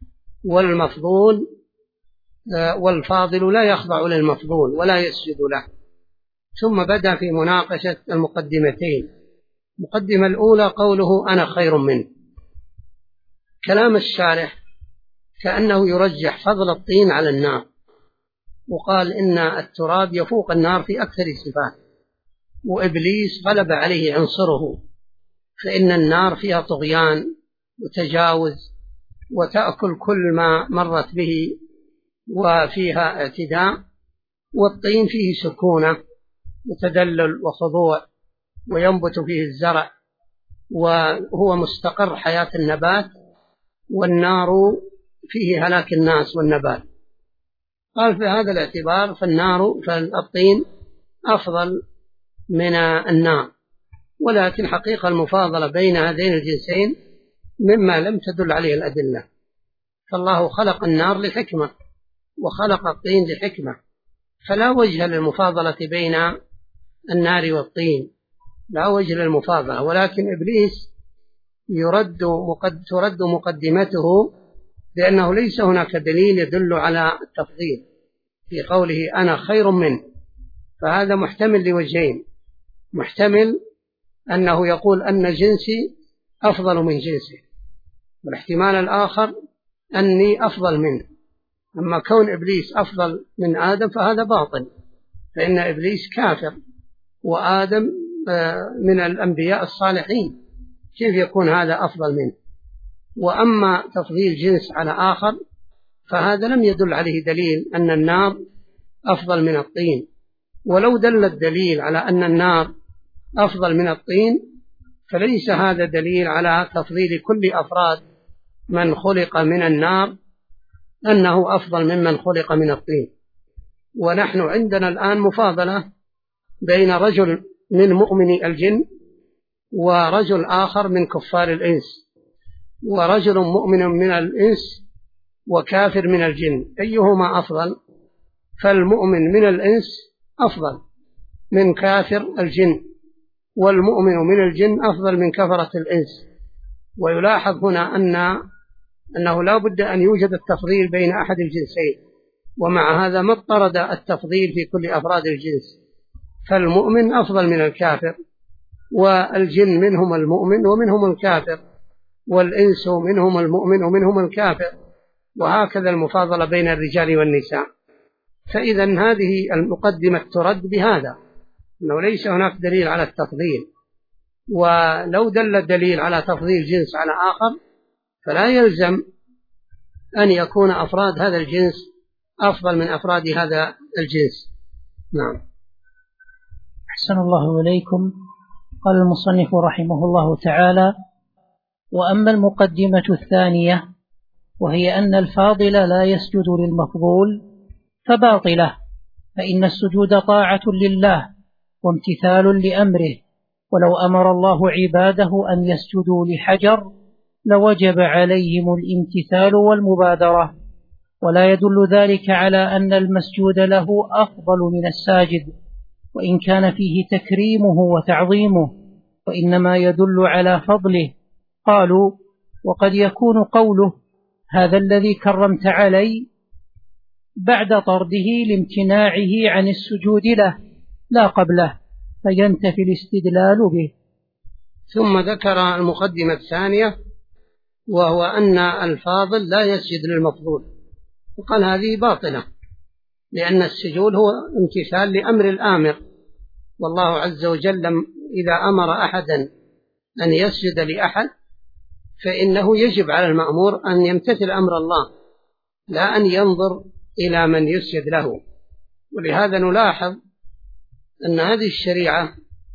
والفاضل لا يخضع للمفضول ولا يسجد له. ثم بدأ في مناقشة المقدمتين. المقدمة الأولى قوله أنا خير منه. كلام الشارح كأنه يرجح فضل الطين على النار، وقال إن التراب يفوق النار في أكثر الصفات، وإبليس غلب عليه عنصره، فإن النار فيها طغيان وتجاوز وتأكل كل ما مرت به وفيها اعتداء، والطين فيه سكونة وتدلل وخضوع وينبت فيه الزرع وهو مستقر حياة النبات، والنار فيه هلاك الناس والنبات. قال في هذا الاعتبار فالطين أفضل من النار، ولكن حقيقة المفاضلة بين هذين الجنسين مما لم تدل عليه الأدلة، فالله خلق النار لحكمة وخلق الطين لحكمة، فلا وجه للمفاضلة بين النار والطين، لا وجه للمفاضلة. ولكن إبليس ترد مقدمته لأنه ليس هناك دليل يدل على التفضيل في قوله أنا خير منه، فهذا محتمل لوجهين: محتمل أنه يقول أن جنسي أفضل من جنسه، والاحتمال الآخر أني أفضل منه. أما كون إبليس أفضل من آدم فهذا باطل، فإن إبليس كافر وآدم من الأنبياء الصالحين، كيف يكون هذا أفضل منه؟ وأما تفضيل جنس على آخر فهذا لم يدل عليه دليل أن النار أفضل من الطين، ولو دل الدليل على أن النار أفضل من الطين فليس هذا دليل على تفضيل كل أفراد من خلق من النار أنه أفضل ممن خلق من الطين. ونحن عندنا الآن مفاضلة بين رجل من مؤمني الجن ورجل آخر من كفار الإنس، ورجل مؤمن من الإنس وكافر من الجن، أيهما أفضل؟ فالمؤمن من الإنس أفضل من كافر الجن، والمؤمن من الجن أفضل من كفرة الإنس، ويلاحظ هنا أنه لا بد أن يوجد التفضيل بين أحد الجنسين، ومع هذا ما اضطرد التفضيل في كل أفراد الجنس، فالمؤمن أفضل من الكافر، والجن منهم المؤمن ومنهم الكافر، والإنس منهم المؤمن ومنهم الكافر، وهكذا المفاضلة بين الرجال والنساء. فإذا هذه المقدمة ترد بهذا، أنه ليس هناك دليل على التفضيل، ولو دل الدليل على تفضيل جنس على آخر فلا يلزم أن يكون أفراد هذا الجنس أفضل من أفراد هذا الجنس. نعم. أحسن الله إليكم. قال المصنف رحمه الله تعالى: وأما المقدمة الثانية وهي أن الفاضل لا يسجد للمفضول فباطلة، فإن السجود طاعة لله وامتثال لأمره، ولو أمر الله عباده أن يسجدوا لحجر لوجب عليهم الامتثال والمبادرة، ولا يدل ذلك على أن المسجود له أفضل من الساجد وإن كان فيه تكريمه وتعظيمه، وإنما يدل على فضله. قالوا: وقد يكون قوله هذا الذي كرمت علي بعد طرده لامتناعه عن السجود له لا قبله، فينتفي الاستدلال به. ثم ذكر المقدمة الثانية، وهو أن الفاضل لا يسجد للمفضول، وقال هذه باطلة، لأن السجود هو امتثال لأمر الآمر، والله عز وجل إذا أمر أحدا أن يسجد لأحد فإنه يجب على المأمور أن يمتثل أمر الله، لا أن ينظر إلى من يسجد له. ولهذا نلاحظ أن هذه الشريعة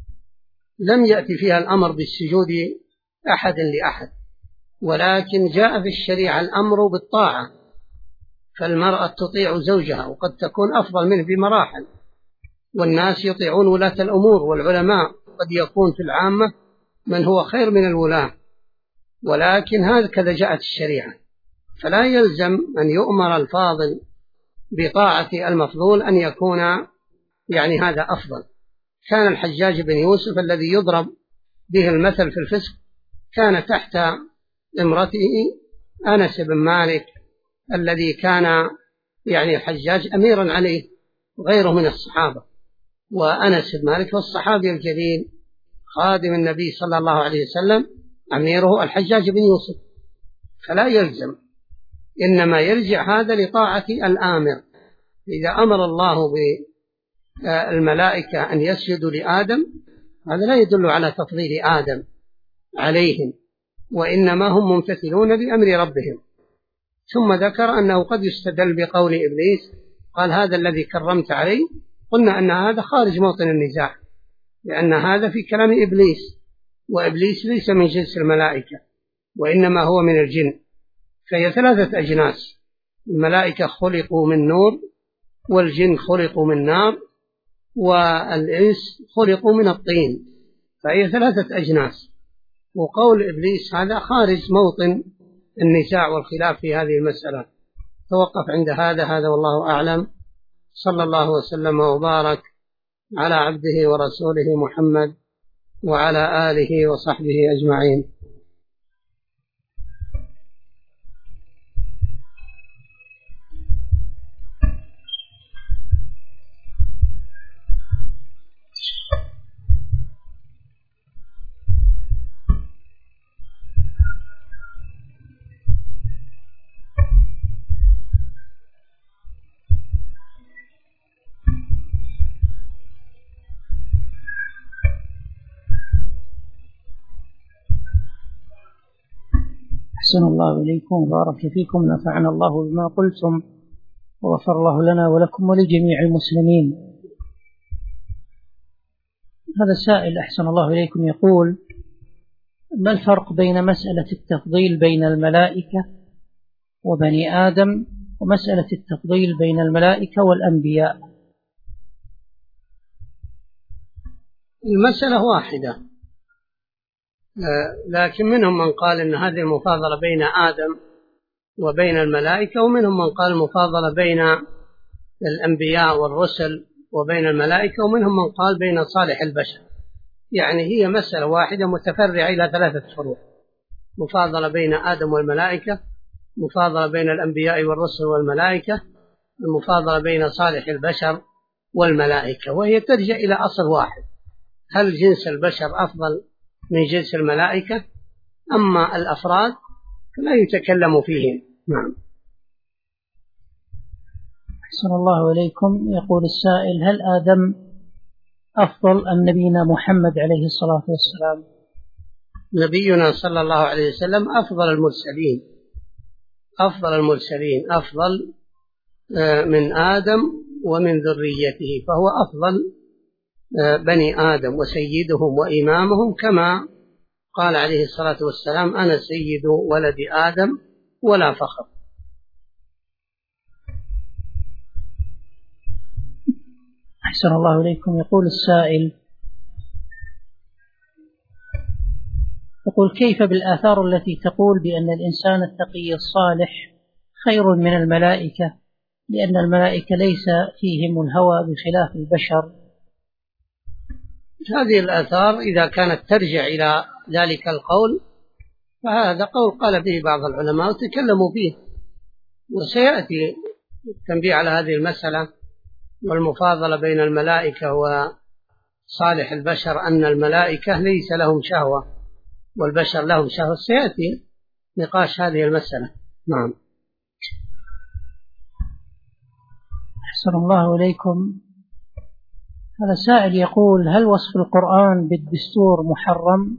لم يأتي فيها الأمر بالسجود أحد لأحد، ولكن جاء في الشريعة الأمر بالطاعة، فالمرأة تطيع زوجها وقد تكون أفضل منه بمراحل، والناس يطيعون ولاة الأمور والعلماء، قد يكون في العامة من هو خير من الولاة، ولكن هكذا جاءت الشريعة، فلا يلزم أن يؤمر الفاضل بطاعة المفضول أن يكون هذا أفضل. كان الحجاج بن يوسف الذي يضرب به المثل في الفسق كان تحت امرته أنس بن مالك الذي كان الحجاج أميرا عليه غيره من الصحابة، وأنس بن مالك والصحابي الجليل خادم النبي صلى الله عليه وسلم أميره الحجاج بن يوسف، فلا يلزم، إنما يرجع هذا لطاعة الآمر. إذا أمر الله بالملائكة أن يسجدوا لآدم هذا لا يدل على تفضيل آدم عليهم، وإنما هم ممتثلون بأمر ربهم. ثم ذكر أنه قد يستدل بقول إبليس قال هذا الذي كرمت عليه، قلنا أن هذا خارج موطن النزاع، لأن هذا في كلام إبليس، وإبليس ليس من جنس الملائكة وإنما هو من الجن، فهي ثلاثة أجناس، الملائكة خلقوا من نور، والجن خلقوا من نار، والإنس خلقوا من الطين، فهي ثلاثة أجناس. وقول إبليس هذا خارج موطن النزاع والخلاف في هذه المسألة. توقف عند هذا والله أعلم. صلى الله وسلم وبارك على عبده ورسوله محمد وعلى آله وصحبه أجمعين. أحسن الله إليكم وبارك فيكم، نفعنا الله بما قلتم وغفر الله لنا ولكم ولجميع المسلمين. هذا سائل أحسن الله إليكم يقول: ما الفرق بين مسألة التفضيل بين الملائكة وبني آدم ومسألة التفضيل بين الملائكة والأنبياء؟ المسألة واحدة، لكن منهم من قال إن هذه المفاضلة بين آدم وبين الملائكة، ومنهم من قال المفاضلة بين الأنبياء والرسل وبين الملائكة، ومنهم من قال بين صالح البشر. هي مسألة واحدة متفرعة إلى ثلاثة فروع. مفاضلة بين آدم والملائكة، مفاضلة بين الأنبياء والرسل والملائكة، المفاضلة بين صالح البشر والملائكة، وهي ترجع إلى أصل واحد: هل جنس البشر أفضل من جنس الملائكة؟ أما الأفراد فلا يتكلم فيهم. نعم. أحسن الله إليكم. يقول السائل: هل آدم أفضل أم نبينا محمد عليه الصلاة والسلام؟ نبينا صلى الله عليه وسلم أفضل المرسلين، أفضل المرسلين، أفضل من آدم ومن ذريته، فهو أفضل بني آدم وسيدهم وإمامهم، كما قال عليه الصلاة والسلام: أنا سيد ولد آدم ولا فخر. أحسن الله إليكم. يقول السائل: يقول: كيف بالآثار التي تقول بأن الإنسان التقي الصالح خير من الملائكة، لأن الملائكة ليس فيهم الهوى بخلاف البشر؟ هذه الآثار إذا كانت ترجع إلى ذلك القول فهذا قول قال به بعض العلماء وتكلموا فيه، وسيأتي التنبيه على هذه المسألة والمفاضلة بين الملائكة وصالح البشر، أن الملائكة ليس لهم شهوة والبشر لهم شهوة، سيأتي نقاش هذه المسألة. نعم. أحسن الله إليكم. هذا سائل يقول: هل وصف القرآن بالدستور محرم؟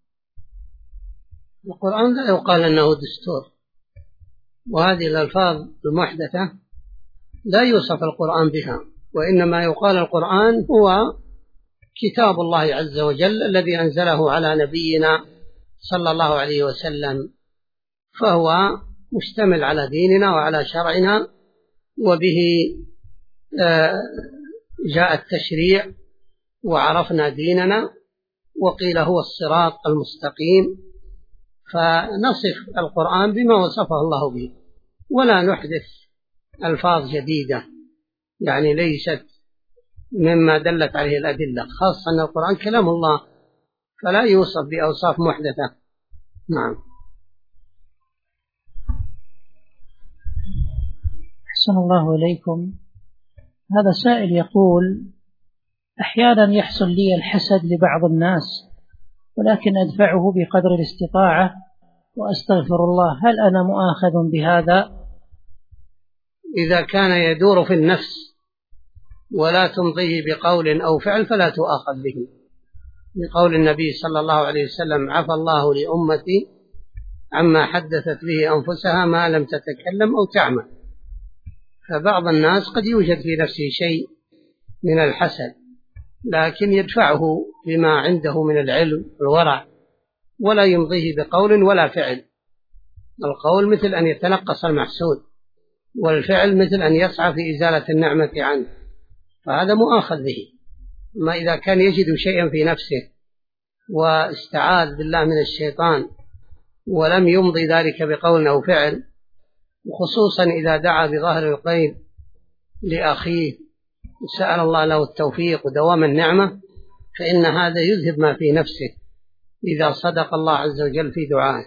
القرآن لا يقال أنه دستور، وهذه الألفاظ المحدثة لا يوصف القرآن بها، وإنما يقال القرآن هو كتاب الله عز وجل الذي أنزله على نبينا صلى الله عليه وسلم، فهو مشتمل على ديننا وعلى شرعنا، وبه جاء التشريع وعرفنا ديننا، وقيل هو الصراط المستقيم، فنصف القرآن بما وصفه الله به، ولا نحدث ألفاظ جديدة يعني ليست مما دلت عليه الأدلة، خاصة أن القرآن كلام الله فلا يوصف بأوصاف محدثة. نعم. أحسن الله إليكم. هذا سائل يقول: أحيانا يحصل لي الحسد لبعض الناس، ولكن أدفعه بقدر الاستطاعة وأستغفر الله، هل أنا مؤاخذ بهذا؟ إذا كان يدور في النفس ولا تمضيه بقول أو فعل فلا تؤاخذ به، لقول النبي صلى الله عليه وسلم: عفى الله لأمتي عما حدثت به أنفسها ما لم تتكلم أو تعمل. فبعض الناس قد يوجد في نفسه شيء من الحسد، لكن يدفعه بما عنده من العلم والورع، ولا يمضيه بقول ولا فعل. القول مثل أن يتنقص المحسود، والفعل مثل أن يسعى في إزالة النعمة عنه، فهذا مؤاخذ به. ما إذا كان يجد شيئا في نفسه واستعاذ بالله من الشيطان ولم يمضي ذلك بقول أو فعل، وخصوصا إذا دعا بظهر الغيب لأخيه وسأل الله له التوفيق ودوام النعمة، فإن هذا يذهب ما في نفسه إذا صدق الله عز وجل في دعائه.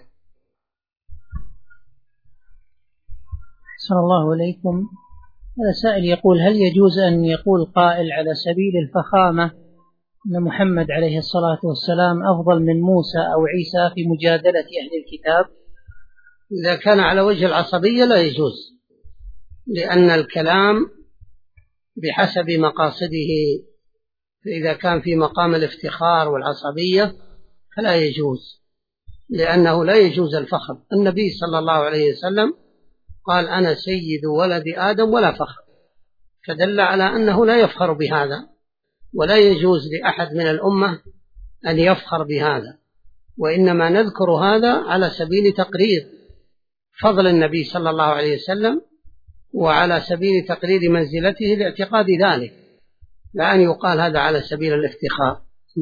أحسن الله إليكم. هذا سائل يقول: هل يجوز أن يقول قائل على سبيل الفخامة أن محمد عليه الصلاة والسلام أفضل من موسى أو عيسى في مجادلة أهل الكتاب؟ إذا كان على وجه العصبية لا يجوز، لأن الكلام بحسب مقاصده، فإذا كان في مقام الافتخار والعصبية فلا يجوز، لأنه لا يجوز الفخر. النبي صلى الله عليه وسلم قال: أنا سيد ولد آدم ولا فخر، فدل على أنه لا يفخر بهذا، ولا يجوز لأحد من الأمة أن يفخر بهذا، وإنما نذكر هذا على سبيل تقرير فضل النبي صلى الله عليه وسلم، وعلى سبيل تقرير منزلته لاعتقاد ذلك، لا أن يقال هذا على سبيل الافتخار.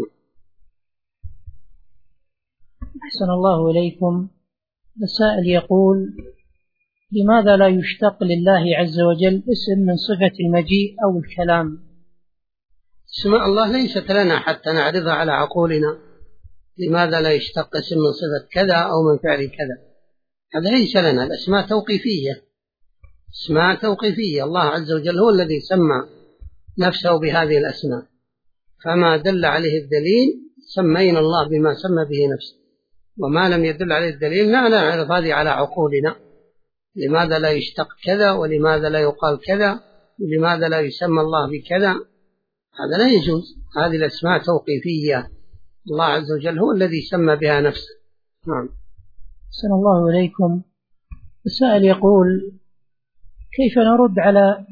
أحسن الله إليكم. السائل يقول: لماذا لا يشتق لله عز وجل اسم من صفة المجيء أو الكلام؟ اسماء الله ليست لنا حتى نعرضها على عقولنا، لماذا لا يشتق اسم من صفة كذا أو من فعل كذا؟ هذا ليس لنا. الأسماء توقيفية، اسماء توقيفية. الله عز وجل هو الذي سمى نفسه بهذه الأسماء، فما دل عليه الدليل سمينا الله بما سمى به نفسه، وما لم يدل عليه الدليل لا نعرف هذه على عقولنا. لماذا لا يشتق كذا، ولماذا لا يقال كذا، ولماذا لا يسمى الله بكذا؟ هذا لا يجوز. هذه الأسماء توقيفية، الله عز وجل هو الذي سمى بها نفسه. نعم. أحسن الله إليكم. السائل يقول: كيف نرد على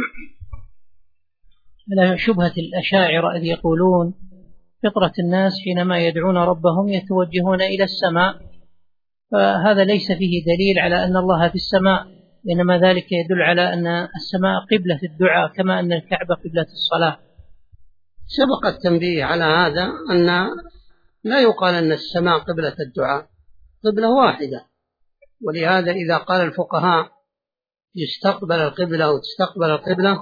شبهة الأشاعرة إذ يقولون فطرة الناس حينما يدعون ربهم يتوجهون إلى السماء، فهذا ليس فيه دليل على أن الله في السماء، إنما ذلك يدل على أن السماء قبلة الدعاء كما أن الكعبة قبلة الصلاة. سبق التنبيه على هذا، أن لا يقال أن السماء قبلة الدعاء، قبلة واحدة. ولهذا إذا قال الفقهاء يستقبل القبلة وتستقبل القبلة،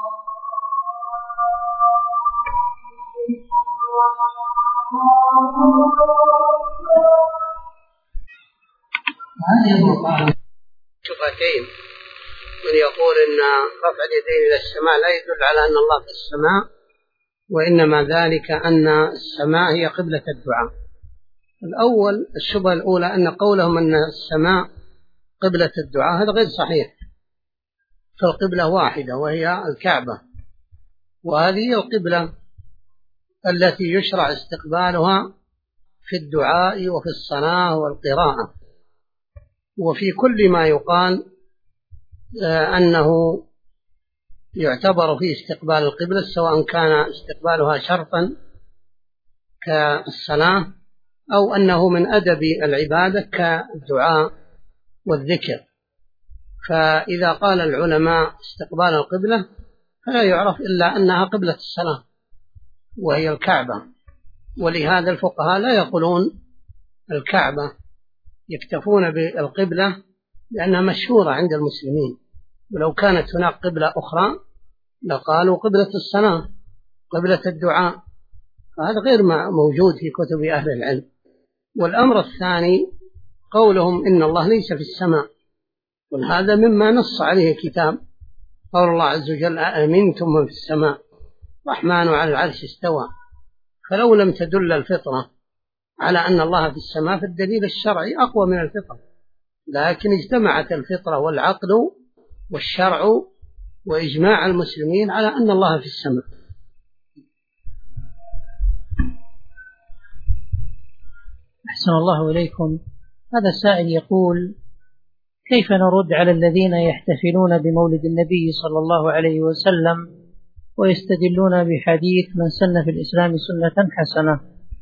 هذه شبهتين. من يقول أن رفع اليدين إلى السماء لا يدل على أن الله في السماء، وإنما ذلك أن السماء هي قبلة الدعاء. الأول، الشبهة الأولى أن قولهم أن السماء قبلة الدعاء هذا غير صحيح، فالقبلة واحدة وهي الكعبة، وهذه القبلة التي يشرع استقبالها في الدعاء وفي الصلاة والقراءة، وفي كل ما يقال أنه يعتبر فيه استقبال القبلة، سواء كان استقبالها شرطا كالصلاة أو أنه من أدب العبادة كالدعاء والذكر. فإذا قال العلماء استقبال القبلة فلا يعرف إلا أنها قبلة الصلاة وهي الكعبة، ولهذا الفقهاء لا يقولون الكعبة، يكتفون بالقبلة لأنها مشهورة عند المسلمين، ولو كانت هناك قبلة أخرى لقالوا قبلة الصلاة قبلة الدعاء، فهذا غير موجود في كتب أهل العلم. والأمر الثاني قولهم إن الله ليس في السماء، وهذا مما نص عليه الكتاب، قول الله عز وجل: أأمنتم من في السماء الرحمن على العرش استوى. فلو لم تدل الفطرة على أن الله في السماء فالدليل الشرعي أقوى من الفطرة، لكن اجتمعت الفطرة والعقل والشرع وإجماع المسلمين على أن الله في السماء. أحسن الله إليكم. هذا السائل يقول: كيف نرد على الذين يحتفلون بمولد النبي صلى الله عليه وسلم ويستدلون بحديث من سن في الإسلام سنة حسنة؟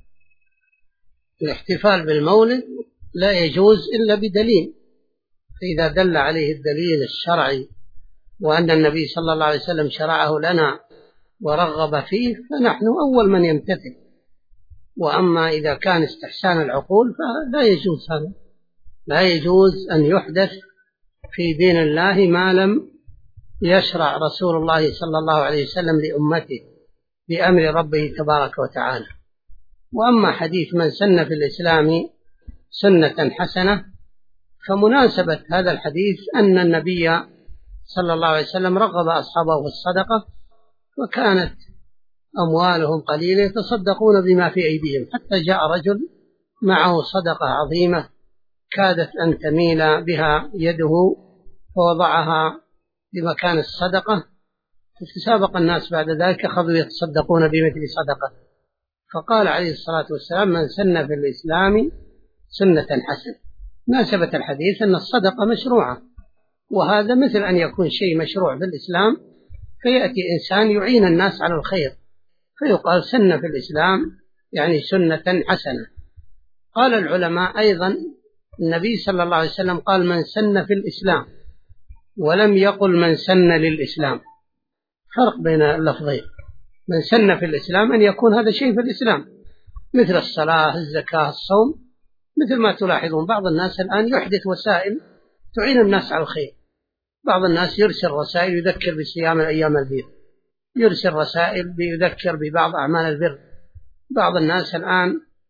الاحتفال بالمولد لا يجوز إلا بدليل، فإذا دل عليه الدليل الشرعي وأن النبي صلى الله عليه وسلم شرعه لنا ورغب فيه فنحن أول من يمتثل. وأما إذا كان استحسان العقول فلا يجوز هذا، لا يجوز أن يحدث في دين الله ما لم يشرع رسول الله صلى الله عليه وسلم لأمته بأمر ربه تبارك وتعالى. وأما حديث من سن في الإسلام سنة حسنة، فمناسبة هذا الحديث أن النبي صلى الله عليه وسلم رغب أصحابه في الصدقة، وكانت أموالهم قليلة يتصدقون بما في أيديهم، حتى جاء رجل معه صدقة عظيمة كادت أن تميل بها يده فوضعها بمكان الصدقة، فتسابق الناس بعد ذلك أخذوا يتصدقون بمثل صدقة، فقال عليه الصلاة والسلام: من سن في الإسلام سنة حسنة. مناسبة الحديث أن الصدقة مشروعة، وهذا مثل أن يكون شيء مشروع في الإسلام فيأتي إنسان يعين الناس على الخير فيقال سن في الإسلام يعني سنة حسنة. قال العلماء أيضا النبي صلى الله عليه وسلم قال: من سن في الإسلام، ولم يقل من سن للإسلام. فرق بين اللفظين. من سن في الإسلام أن يكون هذا شيء في الإسلام مثل الصلاة الزكاة الصوم، مثل ما تلاحظون بعض الناس الآن يحدث وسائل تعين الناس على الخير. بعض الناس يرسل رسائل يذكر بصيام الأيام البيض، يرسل رسائل يذكر ببعض أعمال البر. بعض الناس الآن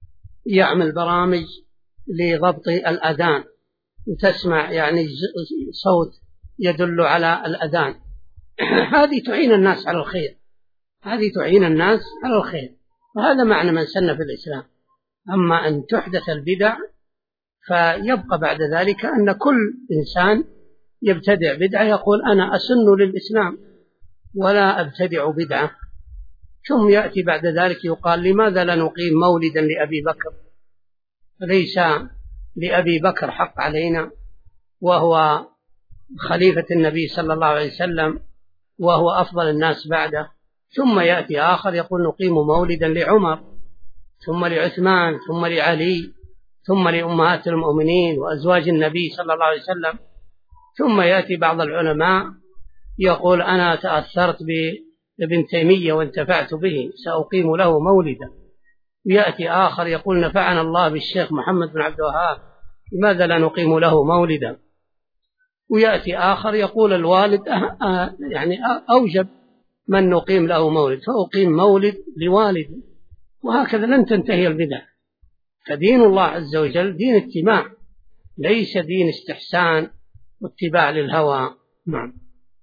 يعمل برامج لضبط الأذان وتسمع يعني صوت يدل على الأذان. هذه تعين الناس على الخير، هذه تعين الناس على الخير، وهذا معنى من سن في الإسلام. أما أن تحدث البدع فيبقى بعد ذلك أن كل إنسان يبتدع بدعة يقول أنا أسن للإسلام ولا أبتدع بدعة، ثم يأتي بعد ذلك يقال لماذا لا نقيم مولدا لأبي بكر؟ ليس لأبي بكر حق علينا وهو خليفة النبي صلى الله عليه وسلم وهو أفضل الناس بعده. ثم يأتي آخر يقول نقيم مولدا لعمر ثم لعثمان ثم لعلي ثم لأمهات المؤمنين وأزواج النبي صلى الله عليه وسلم. ثم يأتي بعض العلماء يقول أنا تأثرت بابن تيمية وانتفعت به سأقيم له مولدا. ويأتي آخر يقول نفعنا الله بالشيخ محمد بن عبد الوهاب لماذا لا نقيم له مولدا. ويأتي آخر يقول الوالد يعني أوجب من نقيم له مولد فأقيم مولد لوالدي. وهكذا لن تنتهي البدع. فدين الله عز وجل دين اتباع ليس دين استحسان واتباع للهوى. نعم.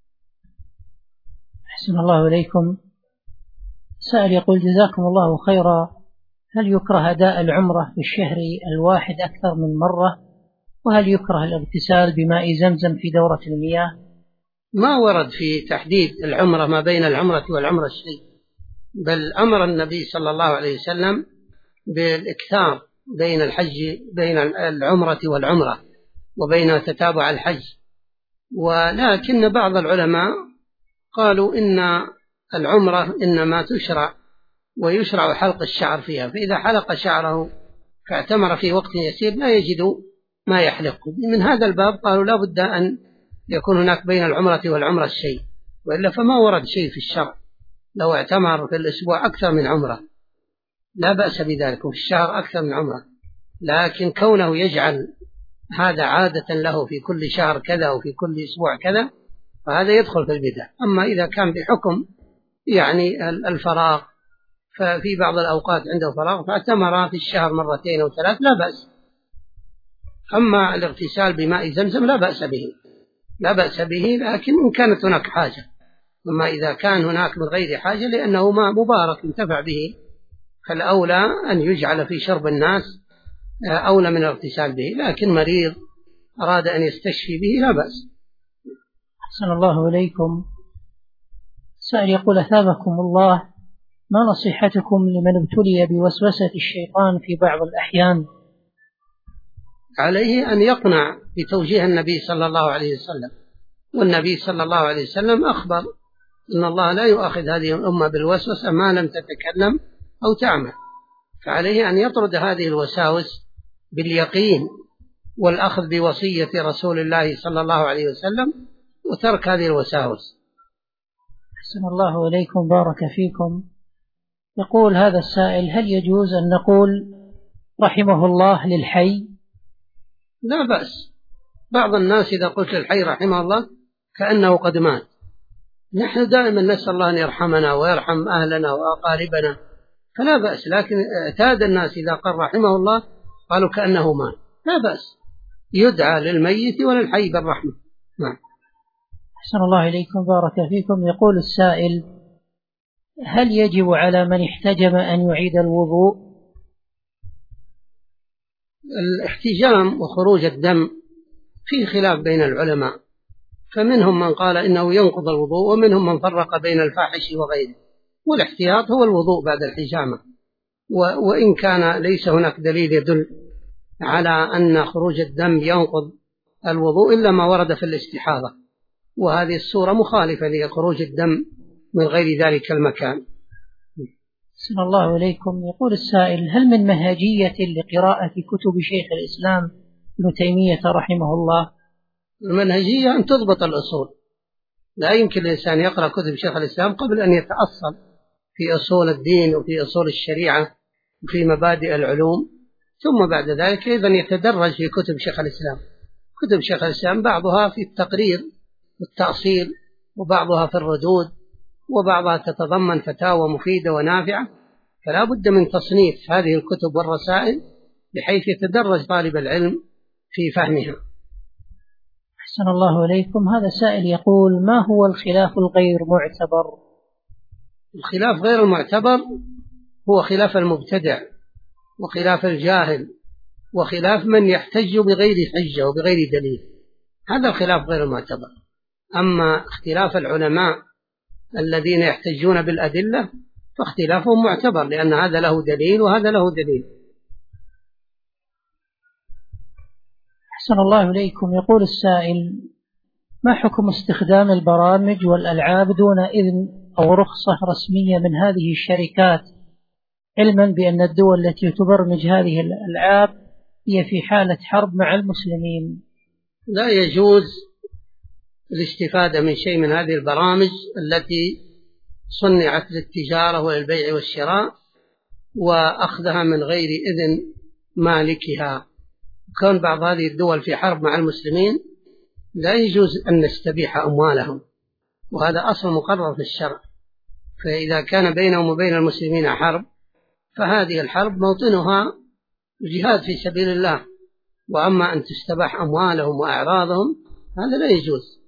أحسن الله إليكم. سائل يقول جزاكم الله خيرا، هل يكره أداء العمرة في الشهر الواحد أكثر من مرة؟ وهل يكره الاغتسال بماء زمزم في دورة المياه؟ ما ورد في تحديد العمرة ما بين العمرة والعمرة شيء، بل أمر النبي صلى الله عليه وسلم بالإكثار بين العمرة والعمرة وبين تتابع الحج. ولكن بعض العلماء قالوا إن العمرة إنما تشرع ويشرع حلق الشعر فيها، فإذا حلق شعره فاعتمر في وقت يسير لا يجد ما يحلقه. من هذا الباب قالوا لا بد أن يكون هناك بين العمرة والعمرة شيء، وإلا فما ورد شيء في الشرع. لو اعتمر في الأسبوع أكثر من عمرة لا بأس بذلك، وفي الشهر أكثر من عمرة، لكن كونه يجعل هذا عادة له في كل شهر كذا وفي كل أسبوع كذا فهذا يدخل في البدع. أما إذا كان بحكم يعني الفراغ ففي بعض الأوقات عنده فراغ فاعتمر في الشهر مرتين أو ثلاث لا بأس. أما الاغتسال بماء زمزم لا بأس به لكن إن كانت هناك حاجة. أما إذا كان هناك من غير حاجة لأنه ماء مبارك ينتفع به فالأولى أن يجعل في شرب الناس أولى من الاغتسال به، لكن مريض أراد أن يستشفي به لا بأس. أحسن الله إليكم. سائل يقول أثابكم الله، ما نصيحتكم لمن ابتلي بوسوسة الشيطان في بعض الأحيان؟ عليه أن يقنع بتوجيه النبي صلى الله عليه وسلم، والنبي صلى الله عليه وسلم أخبر أن الله لا يؤاخذ هذه الأمة بالوسوسة ما لم تتكلم أو تعمل، فعليه أن يطرد هذه الوساوس باليقين والأخذ بوصية رسول الله صلى الله عليه وسلم وترك هذه الوساوس. أحسن الله إليكم، بارك فيكم. يقول هذا السائل هل يجوز أن نقول رحمه الله للحي؟ لا بأس. بعض الناس إذا قلت للحي رحمه الله كأنه قد مات. نحن دائما نسأل الله أن يرحمنا ويرحم أهلنا وأقاربنا فلا بأس، لكن اعتاد الناس إذا قال رحمه الله قالوا كأنه مات. لا بأس، يدعى للميت وللحي بالرحمة. نعم. أحسن الله إليكم، بارك فيكم. يقول السائل هل يجب على من احتجم أن يعيد الوضوء؟ الاحتجام وخروج الدم في خلاف بين العلماء، فمنهم من قال إنه ينقض الوضوء ومنهم من فرق بين الفاحش وغيره، والاحتياط هو الوضوء بعد الحجامة. وإن كان ليس هناك دليل يدل على أن خروج الدم ينقض الوضوء إلا ما ورد في الاستحاضة، وهذه الصورة مخالفة لخروج الدم من غير ذلك المكان. أحسن الله إليكم. يقول السائل هل من منهجية لقراءة كتب شيخ الإسلام ابن تيمية رحمه الله؟ المنهجية أن تضبط الأصول، لا يمكن الإنسان يقرأ كتب شيخ الإسلام قبل أن يتأصل في أصول الدين وفي أصول الشريعة وفي مبادئ العلوم، ثم بعد ذلك أيضا يتدرج في كتب شيخ الإسلام. كتب شيخ الإسلام بعضها في التقرير والتأصيل وبعضها في الردود وبعضها تتضمن فتاوى مفيدة ونافعة، فلا بد من تصنيف هذه الكتب والرسائل بحيث يتدرج طالب العلم في فهمها. أحسن الله إليكم. هذا سائل يقول: ما هو الخلاف الغير معتبر؟ الخلاف غير المعتبر هو خلاف المبتدع وخلاف الجاهل وخلاف من يحتج بغير حجة وبغير دليل، هذا الخلاف غير المعتبر. أما اختلاف العلماء الذين يحتجون بالأدلة فاختلافهم معتبر، لأن هذا له دليل وهذا له دليل. أحسن الله إليكم. يقول السائل: ما حكم استخدام البرامج والألعاب دون إذن أو رخصة رسمية من هذه الشركات، علما بأن الدول التي تبرمج هذه الألعاب هي في حالة حرب مع المسلمين؟ لا يجوز الاستفادة من شيء من هذه البرامج التي صنعت للتجارة وللبيع والشراء وأخذها من غير إذن مالكها. كون بعض هذه الدول في حرب مع المسلمين لا يجوز أن نستبيح أموالهم، وهذا أصل مقرر في الشرع. فإذا كان بينهم وبين المسلمين حرب فهذه الحرب موطنها جهاد في سبيل الله، وأما أن تستباح أموالهم وأعراضهم هذا لا يجوز.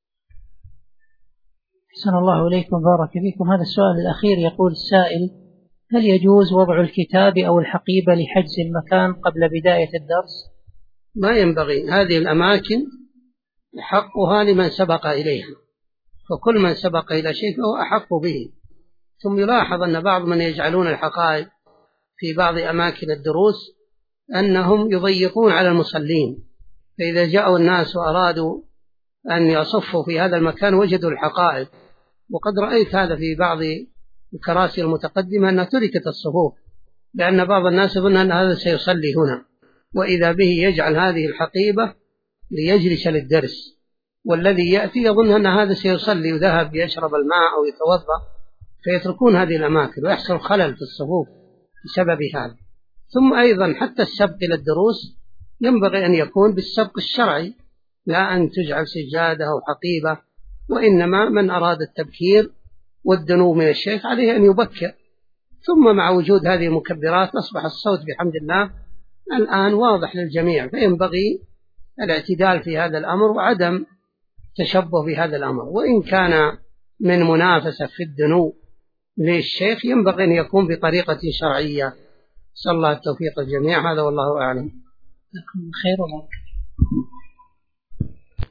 أحسن الله إليكم، بارك فيكم. هذا السؤال الأخير يقول السائل: هل يجوز وضع الكتاب أو الحقيبة لحجز المكان قبل بداية الدرس؟ ما ينبغي، هذه الأماكن حقها لمن سبق إليها، فكل من سبق إلى شيء فهو أحق به. ثم يلاحظ أن بعض من يجعلون الحقائب في بعض أماكن الدروس أنهم يضيقون على المصلين، فإذا جاءوا الناس وأرادوا أن يصفوا في هذا المكان وجدوا الحقائب. وقد رأيت هذا في بعض الكراسي المتقدمة أنها تركت الصفوف، لأن بعض الناس يظن أن هذا سيصلي هنا، وإذا به يجعل هذه الحقيبة ليجلس للدرس، والذي يأتي يظن أن هذا سيصلي وذهب يشرب الماء أو يتوضأ، فيتركون هذه الأماكن ويحصل خلل في الصفوف بسبب هذا. ثم أيضا حتى السبق إلى الدروس ينبغي أن يكون بالسبق الشرعي، لا أن تجعل سجادة أو حقيبة، وإنما من أراد التبكير والدنو من الشيخ عليه أن يبكر. ثم مع وجود هذه المكبرات أصبح الصوت بحمد الله الآن واضح للجميع، فينبغي الاعتدال في هذا الأمر وعدم تشبه بهذا الأمر. وإن كان من منافسة في الدنو للشيخ ينبغي أن يكون بطريقة شرعية. صلى الله التوفيق الجميع، هذا والله أعلم. خير.